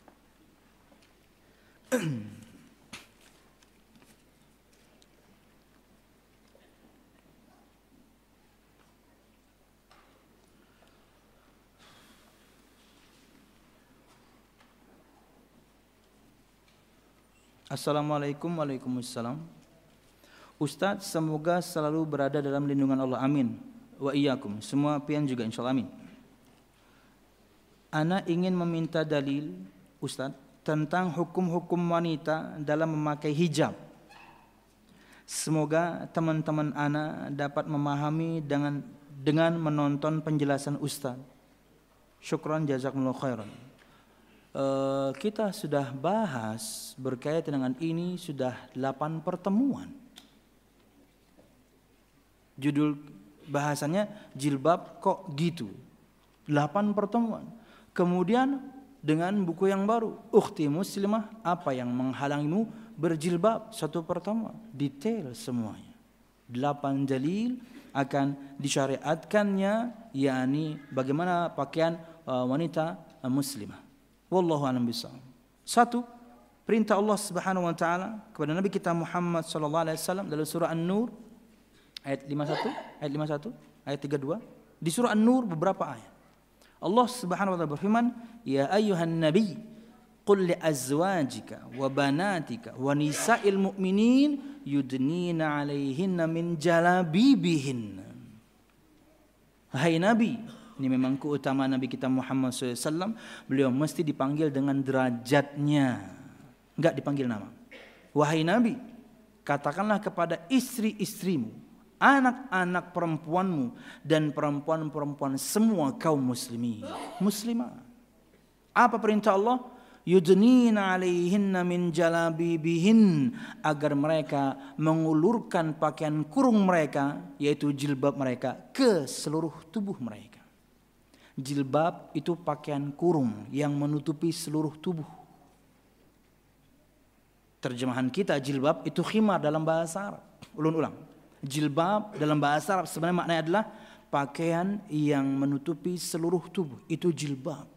Assalamualaikum waalaikumsalam. Ustadz, semoga selalu berada dalam lindungan Allah, amin. Wa iyyakum, semua pian juga insyaallah amin. Ana ingin meminta dalil Ustadz tentang hukum-hukum wanita dalam memakai hijab. Semoga teman-teman ana dapat memahami dengan dengan menonton penjelasan Ustadz. Syukran jazakumullah khairan. Uh, kita sudah bahas berkaitan dengan ini sudah delapan pertemuan. Judul bahasannya jilbab kok gitu. delapan pertemuan. Kemudian dengan buku yang baru, Ukhti Muslimah, apa yang menghalangimu berjilbab satu pertama, detail semuanya. Delapan dalil akan disyariatkannya, yakni bagaimana pakaian uh, wanita uh, muslimah. Wallahu a'lam bishawab. Satu, perintah Allah Subhanahu wa taala kepada Nabi kita Muhammad sallallahu alaihi wasallam dalam surah An-Nur ayat lima puluh satu, ayat lima puluh satu, ayat tiga puluh dua. Di surah An-Nur beberapa ayat. Allah Subhanahu wa taala berfirman, "Ya ayyuhan nabi, qul li azwajika wa banatika wa nisa'il mu'minin yudnina 'alaihinna min jalabibihin." Hai Nabi, ini memang keutamaan Nabi kita Muhammad shallallahu alaihi wasallam, beliau mesti dipanggil dengan derajatnya, enggak dipanggil nama. Wahai Nabi, katakanlah kepada istri-istrimu, anak-anak perempuanmu, dan perempuan-perempuan semua kaum muslimin, muslimah. Apa perintah Allah? Yudnina 'alaihinna min jalabibihin, agar mereka mengulurkan pakaian kurung mereka, yaitu jilbab mereka, ke seluruh tubuh mereka. Jilbab itu pakaian kurung yang menutupi seluruh tubuh. Terjemahan kita jilbab itu khimar dalam bahasa Arab. Ulun-ulang. Jilbab dalam bahasa Arab sebenarnya maknanya adalah pakaian yang menutupi seluruh tubuh. Itu jilbab.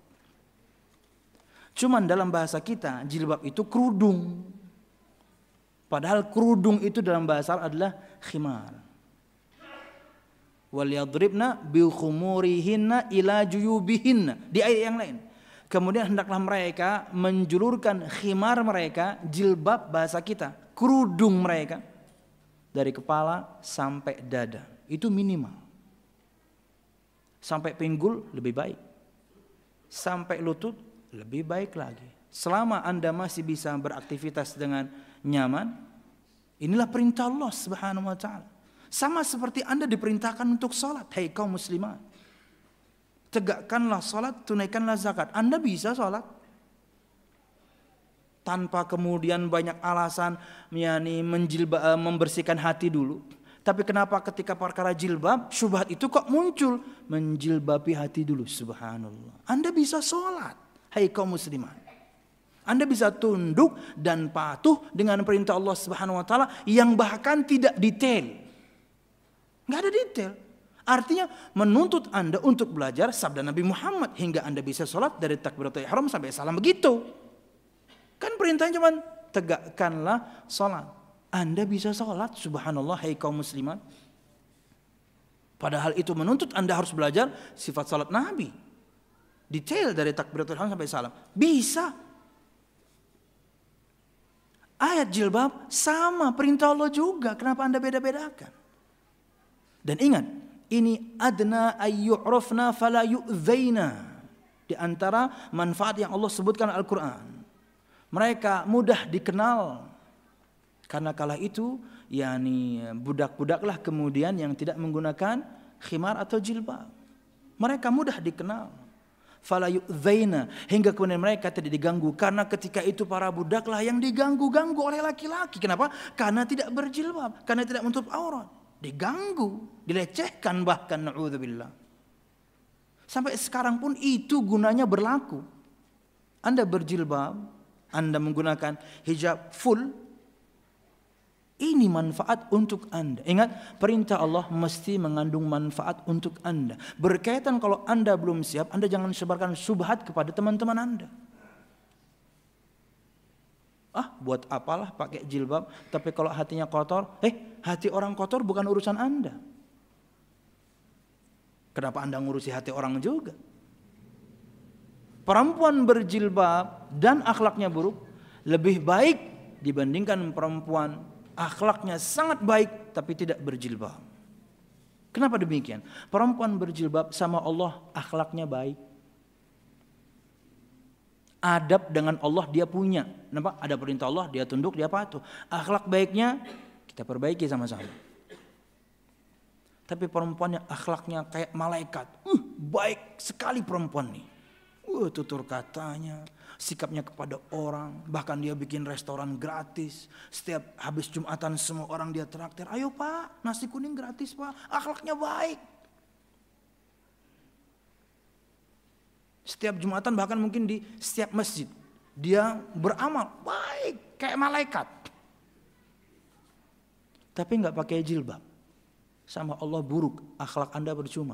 Cuman dalam bahasa kita jilbab itu kerudung. Padahal kerudung itu dalam bahasa Arab adalah khimar. Wal yadribna bi khumurihinna ila juyubihinna, di ayat yang lain. Kemudian hendaklah mereka menjulurkan khimar mereka, jilbab bahasa kita, kerudung mereka dari kepala sampai dada. Itu minimal. Sampai pinggul lebih baik. Sampai lutut lebih baik lagi. Selama Anda masih bisa beraktivitas dengan nyaman, inilah perintah Allah Subhanahu wa taala. Sama seperti Anda diperintahkan untuk salat, hai kaum muslimat. Tegakkanlah salat, tunaikanlah zakat. Anda bisa salat tanpa kemudian banyak alasan, yakni menjilbab, membersihkan hati dulu. Tapi kenapa ketika perkara jilbab, syubhat itu kok muncul? Menjilbabi hati dulu, subhanallah. Anda bisa salat, hai kaum muslimat. Anda bisa tunduk dan patuh dengan perintah Allah Subhanahu wa taala yang bahkan tidak detail. Enggak ada detail. Artinya menuntut Anda untuk belajar sabda Nabi Muhammad hingga Anda bisa sholat dari takbiratul ihram sampai salam begitu. Kan perintahnya cuma tegakkanlah sholat. Anda bisa sholat, subhanallah, hai kaum muslimat. Padahal itu menuntut Anda harus belajar sifat sholat Nabi. Detail dari takbiratul ihram sampai salam. Bisa. Ayat jilbab sama perintah Allah juga. Kenapa Anda beda-bedakan? Dan ingat, ini adna ayyu'rafna fala yu'zaina. Di antara manfaat yang Allah sebutkan Al-Quran. Mereka mudah dikenal. Karena kala itu, yakni budak-budaklah kemudian yang tidak menggunakan khimar atau jilbab. Mereka mudah dikenal. Fala yu'zaina, hingga kemudian mereka tidak diganggu. Karena ketika itu para budaklah yang diganggu-ganggu oleh laki-laki. Kenapa? Karena tidak berjilbab, karena tidak menutup aurat. Diganggu, dilecehkan bahkan, na'udzubillah. Sampai sekarang pun itu gunanya berlaku. Anda berjilbab, Anda menggunakan hijab full, ini manfaat untuk Anda. Ingat, perintah Allah mesti mengandung manfaat untuk Anda. Berkaitan kalau Anda belum siap, Anda jangan sebarkan syubhat kepada teman-teman Anda. Ah, buat apalah pakai jilbab, tapi kalau hatinya kotor, eh, hati orang kotor bukan urusan Anda. Kenapa Anda ngurusi hati orang juga? Perempuan berjilbab dan akhlaknya buruk lebih baik dibandingkan perempuan akhlaknya sangat baik tapi tidak berjilbab. Kenapa demikian? Perempuan berjilbab sama Allah akhlaknya baik. Adab dengan Allah dia punya. Nampak? Ada perintah Allah, dia tunduk, dia patuh. Akhlak baiknya kita perbaiki sama-sama. Tapi perempuan yang akhlaknya kayak malaikat. Uh, baik sekali perempuan nih. Uh, tutur katanya, sikapnya kepada orang. Bahkan dia bikin restoran gratis. Setiap habis Jumatan semua orang dia traktir. Ayo Pak, nasi kuning gratis Pak. Akhlaknya baik. Setiap Jumatan bahkan mungkin di setiap masjid. Dia beramal baik kayak malaikat. tapi nggak pakai jilbab, sama Allah buruk, akhlak Anda percuma.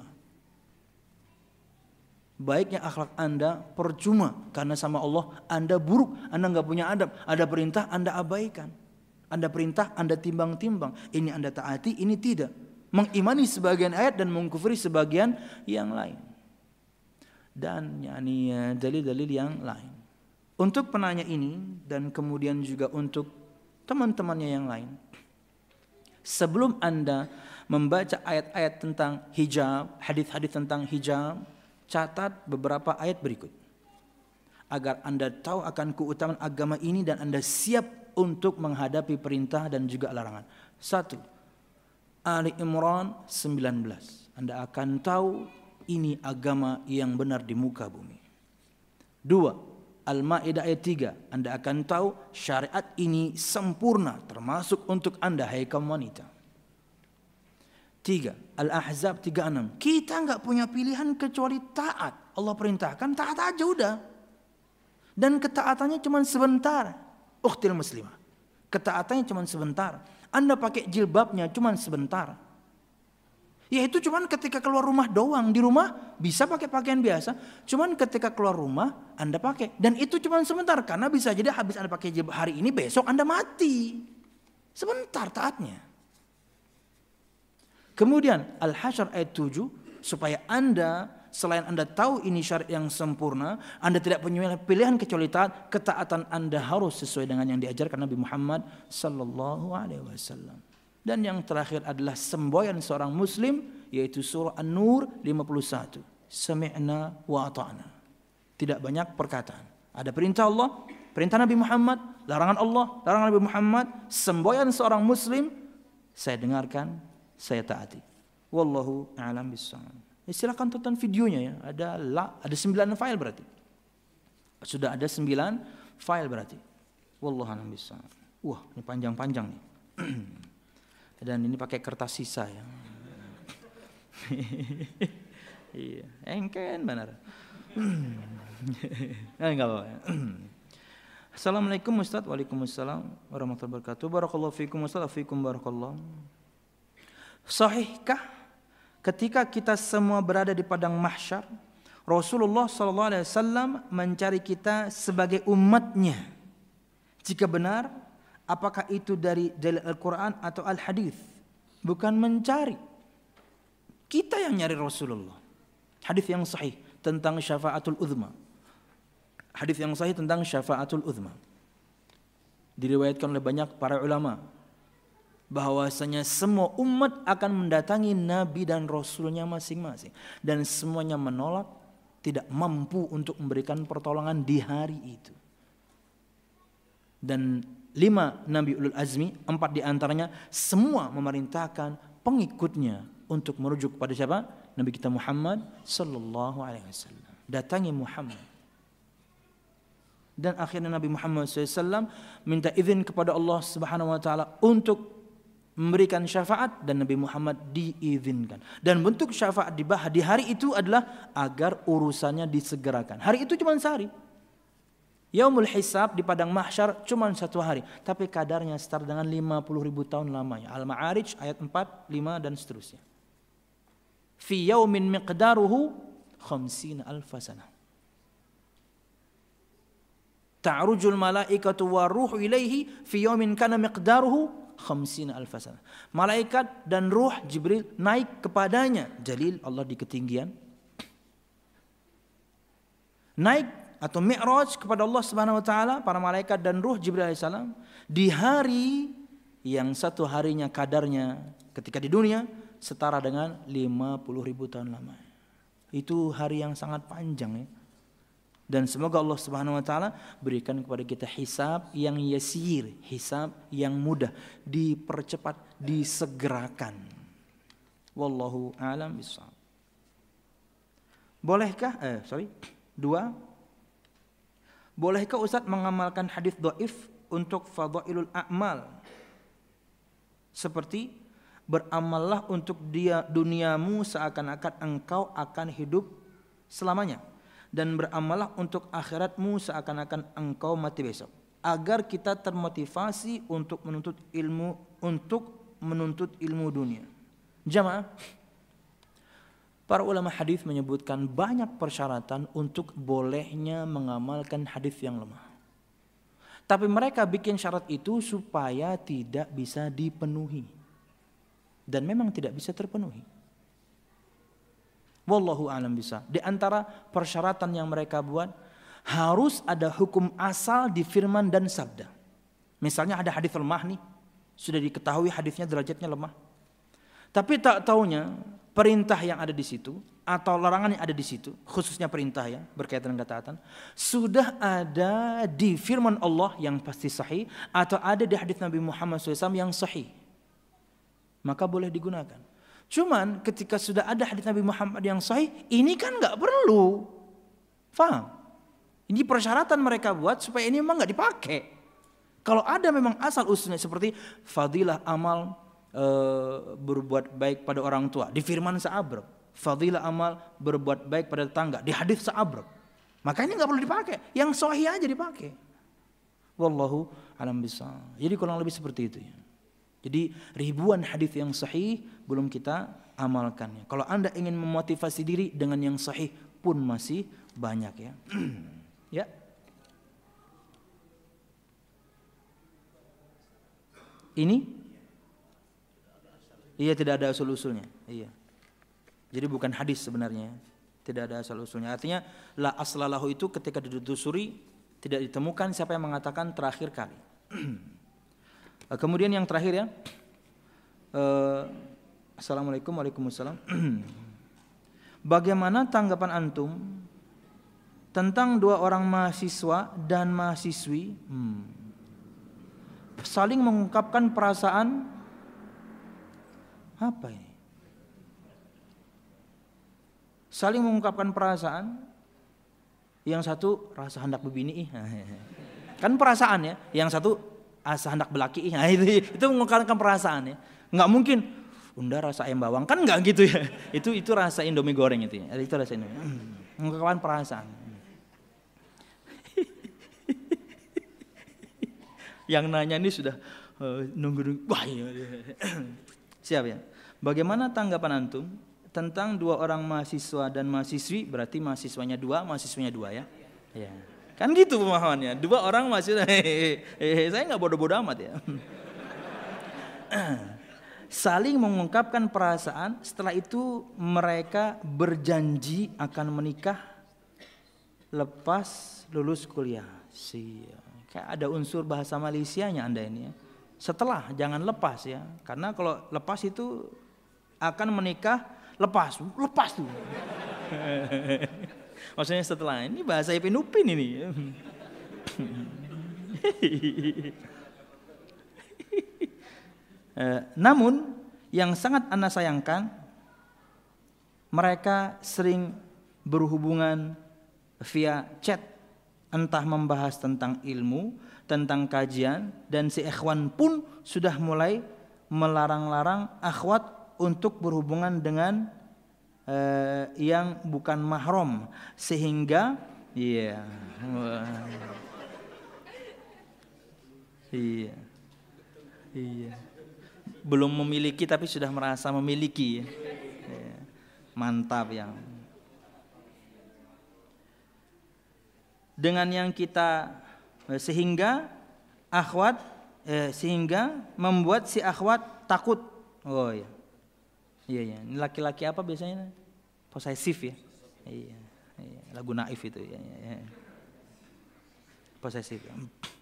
Baiknya akhlak Anda percuma, karena sama Allah Anda buruk, Anda nggak punya adab. Ada perintah Anda abaikan, Anda perintah Anda timbang-timbang. Ini Anda taati, ini tidak. Mengimani sebagian ayat dan mengkufri sebagian yang lain. Dan yani dalil-dalil yang lain. Untuk penanya ini dan kemudian juga untuk teman-temannya yang lain, sebelum Anda membaca ayat-ayat tentang hijab, hadis-hadis tentang hijab, catat beberapa ayat berikut agar Anda tahu akan keutamaan agama ini dan Anda siap untuk menghadapi perintah dan juga larangan. Satu, Ali Imran sembilan belas. Anda akan tahu ini agama yang benar di muka bumi. Dua, Al-Maidah ayat tiga. Anda akan tahu syariat ini sempurna termasuk untuk Anda hai kaum wanita. Tiga, Al-Ahzab tiga puluh enam. Kita enggak punya pilihan kecuali taat. Allah perintahkan, taat aja udah. Dan ketaatannya cuma sebentar. Ukhtil muslimah. Ketaatannya cuma sebentar. Anda pakai jilbabnya cuma sebentar. Yaitu cuma ketika keluar rumah doang. Di rumah bisa pakai pakaian biasa. Cuma ketika keluar rumah Anda pakai. Dan itu cuma sebentar. Karena bisa jadi habis Anda pakai jilbab hari ini, besok Anda mati. Sebentar taatnya. Kemudian Al-Hasyr ayat tujuh, supaya Anda selain Anda tahu ini syariat yang sempurna, Anda tidak punya pilihan kecuali taat, ketaatan Anda harus sesuai dengan yang diajarkan Nabi Muhammad sallallahu alaihi wasallam. Dan yang terakhir adalah semboyan seorang muslim, yaitu surah An-Nur lima puluh satu. Sami'na wa ata'na. Tidak banyak perkataan. Ada perintah Allah, perintah Nabi Muhammad, larangan Allah, larangan Nabi Muhammad, semboyan seorang muslim, saya dengarkan, saya taati. Wallahu a'lam bissawab. Ya, silakan tonton videonya ya. Ada la, ada sembilan file berarti. Sudah ada sembilan file berarti. Wallahu a'lam bissawab. Wah, ini panjang-panjang nih. Dan ini pakai kertas sisa ya. Iya, engken benar. Nah, enggak apa-apa. Assalamualaikum Ustaz. Waalaikumsalam warahmatullahi wabarakatuh. Barakallahu fikum Ustaz. Fikum barakallahu. Sahihkah ketika kita semua berada di padang mahsyar, Rasulullah sallallahu alaihi wasallam mencari kita sebagai umatnya? Jika benar, apakah itu dari dalil Al-Quran atau Al-Hadis? Bukan mencari, kita yang nyari Rasulullah. Hadis yang sahih tentang syafaatul uzma. Hadis yang sahih tentang syafaatul uzma diriwayatkan oleh banyak para ulama, bahwasanya semua umat akan mendatangi Nabi dan Rasulnya masing-masing, dan semuanya menolak, tidak mampu untuk memberikan pertolongan di hari itu. Dan lima Nabi Ulul Azmi, empat diantaranya semua memerintahkan pengikutnya untuk merujuk kepada siapa? Nabi kita Muhammad sallallahu alaihi wasallam. Datangi Muhammad. Dan akhirnya Nabi Muhammad sallallahu alaihi wasallam minta izin kepada Allah Subhanahu wa taala untuk memberikan syafaat, dan Nabi Muhammad diizinkan. Dan bentuk syafaat dibahas di hari itu adalah agar urusannya disegerakan. Hari itu cuma sehari. Yaumul Hisab di padang mahsyar cuma satu hari, tapi kadarnya setara dengan lima puluh ribu tahun lamanya. Al-Ma'arij ayat empat, lima dan seterusnya. Fi yaumin miqdaruhu khamsina alfa sanah. Ta'rujul malaikatu waruhu ilaihi fi yaumin kana miqdaruhu khamsina alfa sanah. Malaikat dan ruh Jibril naik kepadanya. Jalil Allah di ketinggian. Naik atau mi'raj kepada Allah Subhanahu wa taala, para malaikat dan ruh Jibril alaihissalam di hari yang satu harinya kadarnya ketika di dunia setara dengan lima puluh ribu tahun lama. Itu hari yang sangat panjang ya. Dan semoga Allah Subhanahu wa taala berikan kepada kita hisab yang yasir, hisab yang mudah, dipercepat, disegerakan. Wallahu a'lam bishawab. Bolehkah eh sorry, dua bolehkah Ustaz mengamalkan hadis dhaif untuk fadailul a'mal? Seperti beramallah untuk dia duniamu seakan-akan engkau akan hidup selamanya, dan beramallah untuk akhiratmu seakan-akan engkau mati besok, agar kita termotivasi untuk menuntut ilmu, untuk menuntut ilmu dunia. Jamaah, para ulama hadis menyebutkan banyak persyaratan untuk bolehnya mengamalkan hadis yang lemah. Tapi mereka bikin syarat itu supaya tidak bisa dipenuhi. Dan memang tidak bisa terpenuhi. Wallahu a'lam bisa. Di antara persyaratan yang mereka buat, harus ada hukum asal di firman dan sabda. Misalnya ada hadis lemah nih, sudah diketahui hadisnya derajatnya lemah. Tapi tak taunya perintah yang ada di situ atau larangan yang ada di situ, khususnya perintah ya berkaitan dengan ketaatan, sudah ada di firman Allah yang pasti sahih atau ada di hadis Nabi Muhammad shallallahu alaihi wasallam yang sahih, maka boleh digunakan. Cuman ketika sudah ada hadis Nabi Muhammad yang sahih, ini kan nggak perlu, faham? Ini persyaratan mereka buat supaya ini memang nggak dipakai. Kalau ada memang asal usulnya seperti fadilah amal e, berbuat baik pada orang tua di firman seabrek, fadilah amal berbuat baik pada tetangga di hadis seabrek, maka ini nggak perlu dipakai, yang sahih aja dipakai. Wallahu a'lam bishawab. Jadi kurang lebih seperti itu ya. Jadi ribuan hadis yang sahih belum kita amalkannya. Kalau Anda ingin memotivasi diri dengan yang sahih pun masih banyak ya. Ya. Ini? Iya, tidak ada asal-usulnya. Iya. Jadi bukan hadis sebenarnya. Tidak ada asal-usulnya. Artinya la aslalahu itu ketika ditelusuri tidak ditemukan siapa yang mengatakan terakhir kali. Kemudian yang terakhir ya. Uh, Assalamualaikum warahmatullahi wabarakatuh. Bagaimana tanggapan antum tentang dua orang mahasiswa dan mahasiswi hmm, saling mengungkapkan perasaan apa ini? Saling mengungkapkan perasaan, yang satu rasa hendak bebini, kan perasaan ya, yang satu asa hendak belaki, nah, itu itu mengungkapkan perasaan ya, nggak mungkin Unda rasa ayam bawang, kan nggak gitu ya, itu itu rasa Indomie goreng itu ya, itu rasa Indomie, mengungkapkan perasaan. Yang nanya ini sudah uh, nunggu-nunggu. Wah, iya. Siap ya. Bagaimana tanggapan antum tentang dua orang mahasiswa dan mahasiswi, berarti mahasiswanya dua, mahasiswinya dua ya? Ya. Kan gitu pemahamannya. Dua orang mahasiswa. Hehehe, saya nggak bodoh-bodoh amat ya. Saling mengungkapkan perasaan, setelah itu mereka berjanji akan menikah lepas lulus kuliah. Siap. Kayak ada unsur bahasa Malaysianya Anda ini ya. Setelah, jangan lepas ya. Karena kalau lepas itu akan menikah lepas, lepas tuh. Maksudnya setelah, ini bahasa Ipin Upin ini. eh, namun yang sangat Anda sayangkan, mereka sering berhubungan via chat, entah membahas tentang ilmu, tentang kajian, dan si ikhwan pun sudah mulai melarang-larang akhwat untuk berhubungan dengan uh, yang bukan mahram, sehingga iya yeah. iya iya belum memiliki tapi sudah merasa memiliki, yeah. Mantap yang dengan yang kita sehingga akhwat eh, sehingga membuat si akhwat takut. Oh iya. Iya iya, ini laki-laki apa biasanya? Posesif ya. Iya. Iya. Lagu Naif itu ya, ya, ya. Posesif. Ya.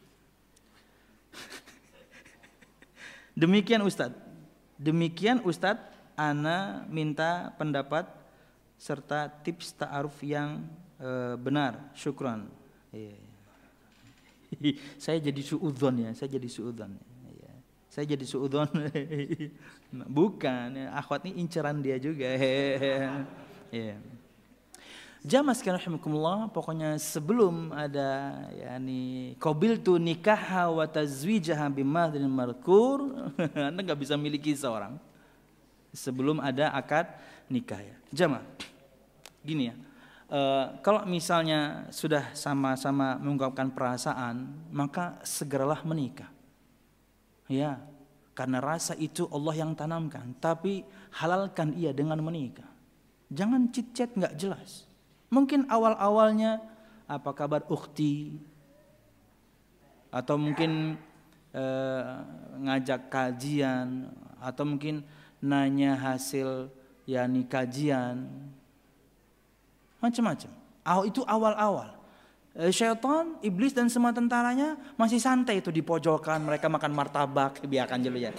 Demikian Ustadz. Demikian Ustadz, ana minta pendapat serta tips ta'aruf yang e, benar. Syukran. Iya. Saya jadi suudzon ya, saya jadi suudzon. Ya. Saya jadi suudzon. Bukan, ya. Akhwat ini inceran dia juga. Ya. Jamaah sekalian rahimakumullah, pokoknya sebelum ada yakni qabiltu nikaha wa tazwijaha bimadrin markur, Anda enggak bisa miliki seorang sebelum ada akad nikah ya. Jamaah. Gini ya. Uh, kalau misalnya sudah sama-sama mengungkapkan perasaan, maka segeralah menikah. Ya, Karena rasa itu Allah yang tanamkan, tapi halalkan ia dengan menikah. Jangan chit-chat nggak jelas. Mungkin awal-awalnya apa kabar ukhti, atau mungkin eh, ngajak kajian, atau mungkin nanya hasil yakni kajian, macam-macam. Oh, itu awal-awal. Syaitan, iblis dan semua tentaranya masih santai itu di pojokan, mereka makan martabak, biarkan dulu ya.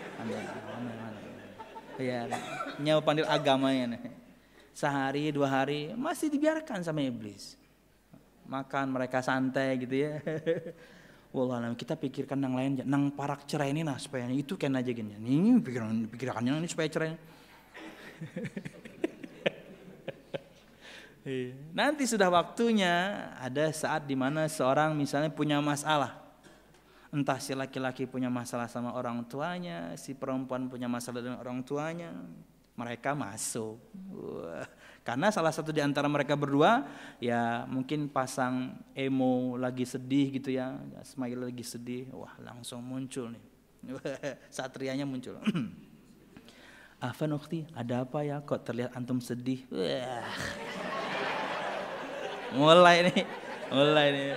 Ya, nyawa pandil agamanya. Sehari dua hari masih dibiarkan sama iblis. Makan mereka santai gitu ya. Wallahualam, kita pikirkan yang lain, nang parak cerai ini nah supaya itu kan aja gini. Ini pikiran pikirannya ini supaya cerai. Nanti sudah waktunya, ada saat dimana seorang misalnya punya masalah. Entah si laki-laki punya masalah sama orang tuanya, si perempuan punya masalah dengan orang tuanya. Mereka masuk. Wah. Karena salah satu di antara mereka berdua, ya mungkin pasang emo lagi sedih gitu ya. Smile lagi sedih, wah langsung muncul nih. Satrianya muncul. Afan ukhti, ada apa ya kok terlihat antum sedih? Wah. Mulai nih, mulai nih.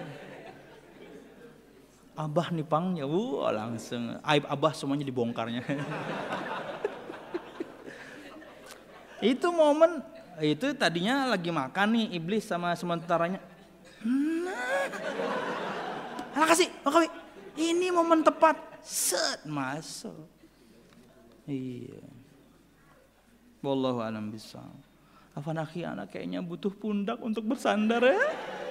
Abah nih pangnya, wah langsung aib abah semuanya dibongkarnya. Itu momen, itu tadinya lagi makan nih iblis sama sementaranya. Nah, alah kasih, oke, ini momen tepat, set masuk. Iya. Wallahu a'lam bishawab. Afan akhi, anak kayaknya butuh pundak untuk bersandar ya.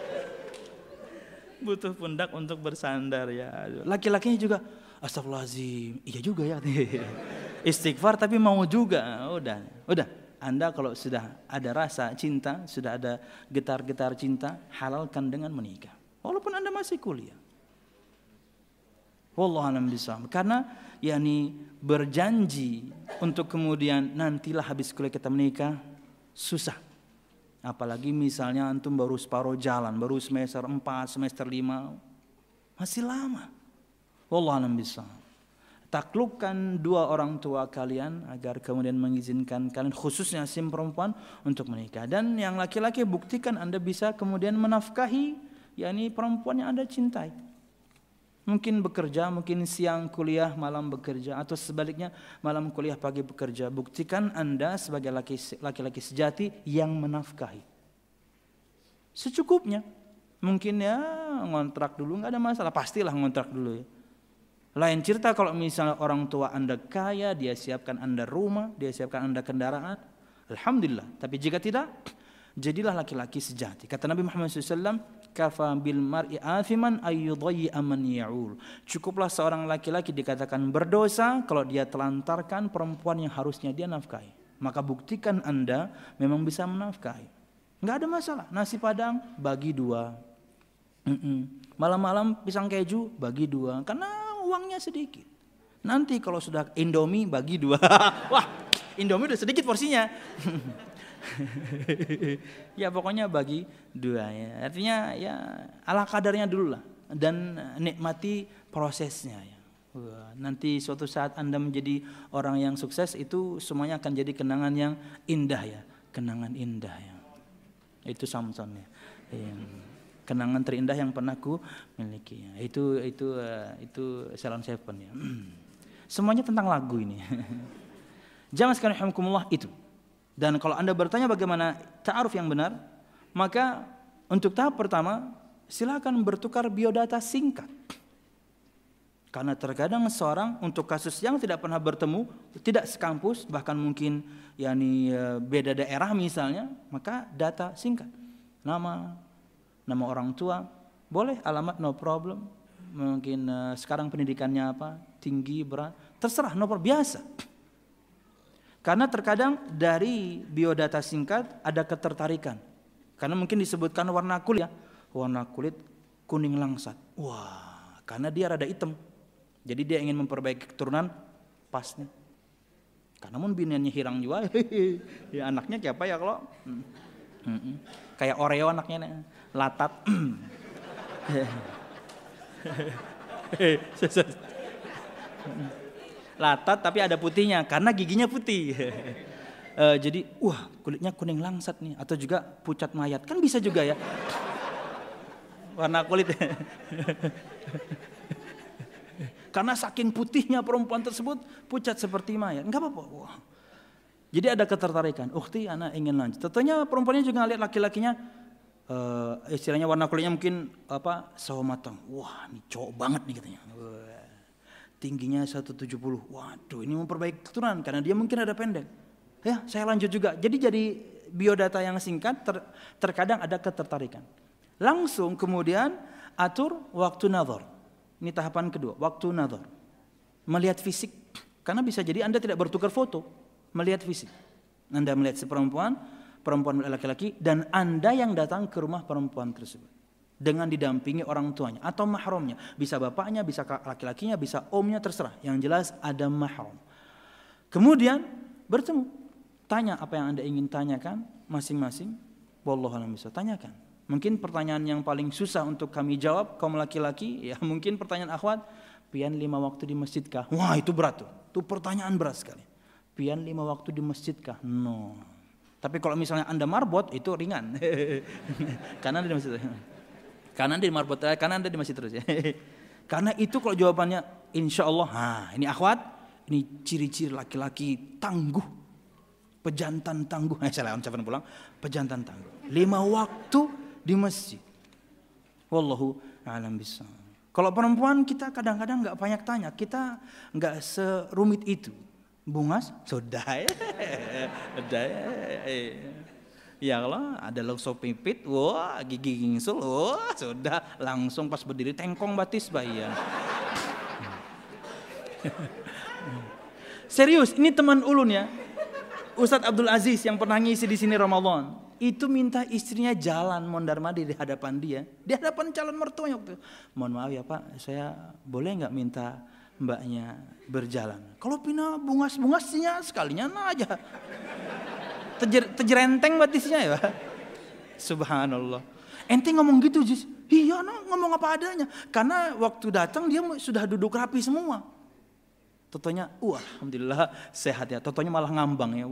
Butuh pundak untuk bersandar ya. Laki-lakinya juga, astagfirullahaladzim, iya juga ya. Istighfar tapi mau juga. Udah, udah. Anda kalau sudah ada rasa cinta, sudah ada getar-getar cinta, halalkan dengan menikah. Walaupun Anda masih kuliah. Wallahu a'lam bishawab. Karena yakni berjanji untuk kemudian nantilah habis kuliah kita menikah, susah. Apalagi misalnya antum baru separuh jalan, baru semester empat, semester lima, masih lama. Wallahu a'lam bishawab. Taklukkan dua orang tua kalian agar kemudian mengizinkan kalian, khususnya si perempuan, untuk menikah. Dan yang laki-laki buktikan Anda bisa kemudian menafkahi yakni perempuan yang Anda cintai. Mungkin bekerja, mungkin siang kuliah, malam bekerja, atau sebaliknya malam kuliah, pagi bekerja. Buktikan Anda sebagai laki-laki sejati yang menafkahi. Secukupnya. Mungkin ya ngontrak dulu, nggak ada masalah, pastilah ngontrak dulu ya. Lain cerita kalau misalnya orang tua Anda kaya, dia siapkan Anda rumah, dia siapkan Anda kendaraan, alhamdulillah. Tapi jika tidak, jadilah laki-laki sejati. Kata Nabi Muhammad shallallahu alaihi wasallam, kafa bil mar'i athiman ayyudayyi'a man ya'ul. Cukuplah seorang laki-laki dikatakan berdosa kalau dia telantarkan perempuan yang harusnya dia nafkahi. Maka buktikan Anda memang bisa menafkahi. Enggak ada masalah. Nasi padang bagi dua. Mm-mm. Malam-malam pisang keju bagi dua. Karena uangnya sedikit. Nanti kalau sudah Indomie bagi dua. Wah, Indomie udah sedikit porsinya. Ya pokoknya bagi dua ya. Artinya ya ala kadarnya dulu lah. Dan nikmati prosesnya ya. Wah, nanti suatu saat Anda menjadi orang yang sukses, itu semuanya akan jadi kenangan yang indah ya. Kenangan indah ya. Itu Samson ya. Ya. Kenangan terindah yang pernah ku miliki. Itu itu uh, itu Salon Seven ya. Semuanya tentang lagu ini. Jamaah sekalian rahimakumullah itu. Dan kalau Anda bertanya bagaimana ta'aruf yang benar, maka untuk tahap pertama silakan bertukar biodata singkat. Karena terkadang seorang untuk kasus yang tidak pernah bertemu, tidak sekampus, bahkan mungkin yakni beda daerah misalnya, maka data singkat. Nama Nama orang tua, boleh, alamat no problem. Mungkin uh, sekarang pendidikannya apa, tinggi, berat, terserah, no problem, biasa. Karena terkadang dari biodata singkat ada ketertarikan. Karena mungkin disebutkan warna kulit, ya. Warna kulit kuning langsat. Wah, karena dia rada hitam. Jadi dia ingin memperbaiki keturunan, pas nih. Karena mun biniannya hirang juga, ya anaknya kayak apa ya kalau? Hmm. Hmm. Kayak Oreo anaknya nih. Latat. Latat tapi ada putihnya karena giginya putih. uh, jadi wah kulitnya kuning langsat nih, atau juga pucat mayat kan bisa juga ya. Warna kulit. Karena saking putihnya perempuan tersebut pucat seperti mayat. Enggak apa-apa. Wah. Jadi ada ketertarikan. Ukhti, anak ingin lanjut. Tentunya perempuannya juga lihat laki-lakinya, uh, istilahnya warna kulitnya mungkin apa sawo matang. Wah, ini cowok banget nih katanya. Wah. Tingginya seratus tujuh puluh. Waduh, ini memperbaiki keturunan karena dia mungkin ada pendek. Ya, saya lanjut juga. Jadi jadi biodata yang singkat ter, terkadang ada ketertarikan. Langsung kemudian atur waktu nazar. Ini tahapan kedua, waktu nazar. Melihat fisik, karena bisa jadi Anda tidak bertukar foto, melihat fisik. Anda melihat si perempuan, perempuan melihat laki-laki, dan Anda yang datang ke rumah perempuan tersebut. Dengan didampingi orang tuanya atau mahramnya. Bisa bapaknya, bisa laki-lakinya, bisa omnya, terserah. Yang jelas ada mahram. Kemudian bertemu. Tanya apa yang Anda ingin tanyakan masing-masing. Wallahu a'lam bishawab. Tanyakan. Mungkin pertanyaan yang paling susah untuk kami jawab kaum laki-laki, ya mungkin pertanyaan akhwat, pian lima waktu di masjid kah? Wah itu berat tuh, itu pertanyaan berat sekali. Pian lima waktu di masjid kah? No. Tapi kalau misalnya Anda marbot itu ringan, karena Anda di masjid, karena Anda di marbot, karena Anda di masjid terus ya. Karena itu kalau jawabannya, insya Allah, nah ini akhwat, ini ciri-ciri laki-laki tangguh, pejantan tangguh. Eh saya ucapkan pulang, pejantan tangguh. Lima waktu di masjid. Wallahu a'lam bishawab. Kalau perempuan kita kadang-kadang nggak banyak tanya, kita nggak serumit itu. Bungas, sudah ya, sudah ya. Ya kalau ada lekso pipit, wah gigi gingsul, wah sudah langsung pas berdiri tengkong batis bayi ya. Serius, ini teman ulun ya, Ustadz Abdul Aziz yang pernah ngisi di sini Ramadan. Itu minta istrinya jalan mondar mandir di hadapan dia, di hadapan calon mertuanya waktu itu. Mohon maaf ya Pak, saya boleh nggak minta mbaknya berjalan? Kalau pina bungas-bungasnya sekalinya nah aja, Tejer, tejerenteng batisnya ya. Subhanallah. Ente ngomong gitu Jis? Iya no, ngomong apa adanya. Karena waktu datang dia sudah duduk rapi semua. Totonya, wah alhamdulillah sehat ya. Totonya malah ngambang ya.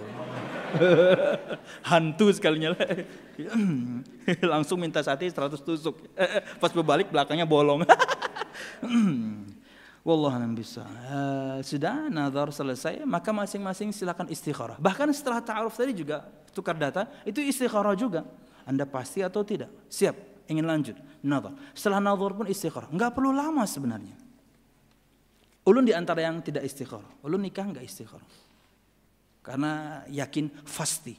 Hantu sekalinya. Langsung minta sate seratus tusuk. Pas berbalik belakangnya bolong. Wallahualam bisa. Uh, sudah nazar selesai, maka masing-masing silakan istikharah. Bahkan setelah ta'aruf tadi juga tukar data, itu istikharah juga. Anda pasti atau tidak? Siap, ingin lanjut. Nazar. Setelah nazar pun istikharah. Enggak perlu lama sebenarnya. Ulun di antara yang tidak istikharah. Ulun nikah enggak istikharah. Karena yakin pasti.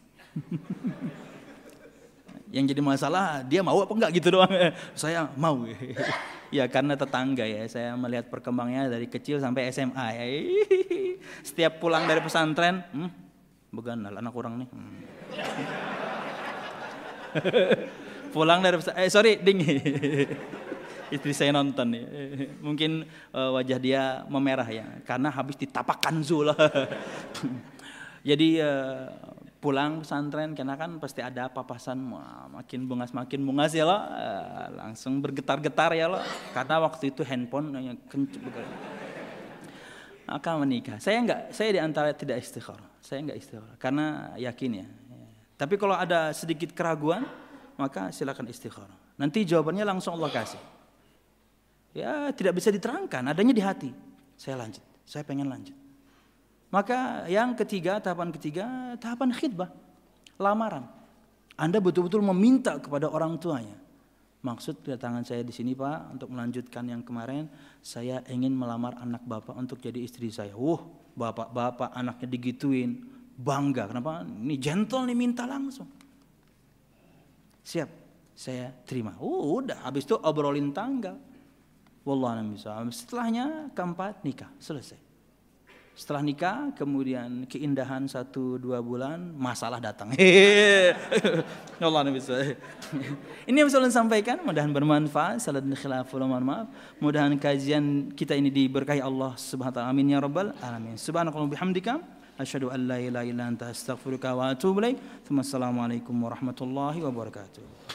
Yang jadi masalah dia mau apa enggak gitu doang. Saya mau. Ya karena tetangga ya. Saya melihat perkembangannya dari kecil sampai S M A ya. Setiap pulang dari pesantren, hmm, beganal anak orang nih. Hmm. Pulang dari pesantren, eh sorry ding. Istri saya nonton nih. Mungkin uh, wajah dia memerah ya. Karena habis ditapak kanzu lah. Jadi uh, pulang pesantren karena kan pasti ada papasan, wah, makin bungas makin bungas ya lo, uh, langsung bergetar-getar ya lo. Karena waktu itu handphone yang kenceng. Maka menikah. Saya enggak, saya di antara tidak istikharah. Saya enggak istikharah karena yakin ya. Tapi kalau ada sedikit keraguan, maka silakan istikharah. Nanti jawabannya langsung Allah kasih. Ya tidak bisa diterangkan, adanya di hati. Saya lanjut, saya pengen lanjut. Maka yang ketiga, tahapan ketiga, tahapan khidbah, lamaran. Anda betul-betul meminta kepada orang tuanya. Maksud kedatangan saya di sini Pak, untuk melanjutkan yang kemarin, saya ingin melamar anak Bapak untuk jadi istri saya. Wah, Bapak-bapak anaknya digituin, bangga. Kenapa? Ini gentle nih minta langsung. Siap, saya terima. Uh, udah, habis itu obrolin tanggal. Wallahualam bishawab. Setelahnya keempat nikah, selesai. Setelah nikah, kemudian keindahan satu dua bulan, masalah datang. Wallahualam bishawab. Ini yang bisa saya sampaikan, mudah-mudahan bermanfaat. Salat dan khilaful mohon maaf. Mudah-mudahan kajian kita ini diberkahi Allah Subhanahu wa taala. Amin ya rabbal alamin. Subhanakallahumma bihamdika asyhadu an la ilaha illa anta astaghfiruka wa atubu ilaik. Assalamualaikum warahmatullahi wabarakatuh.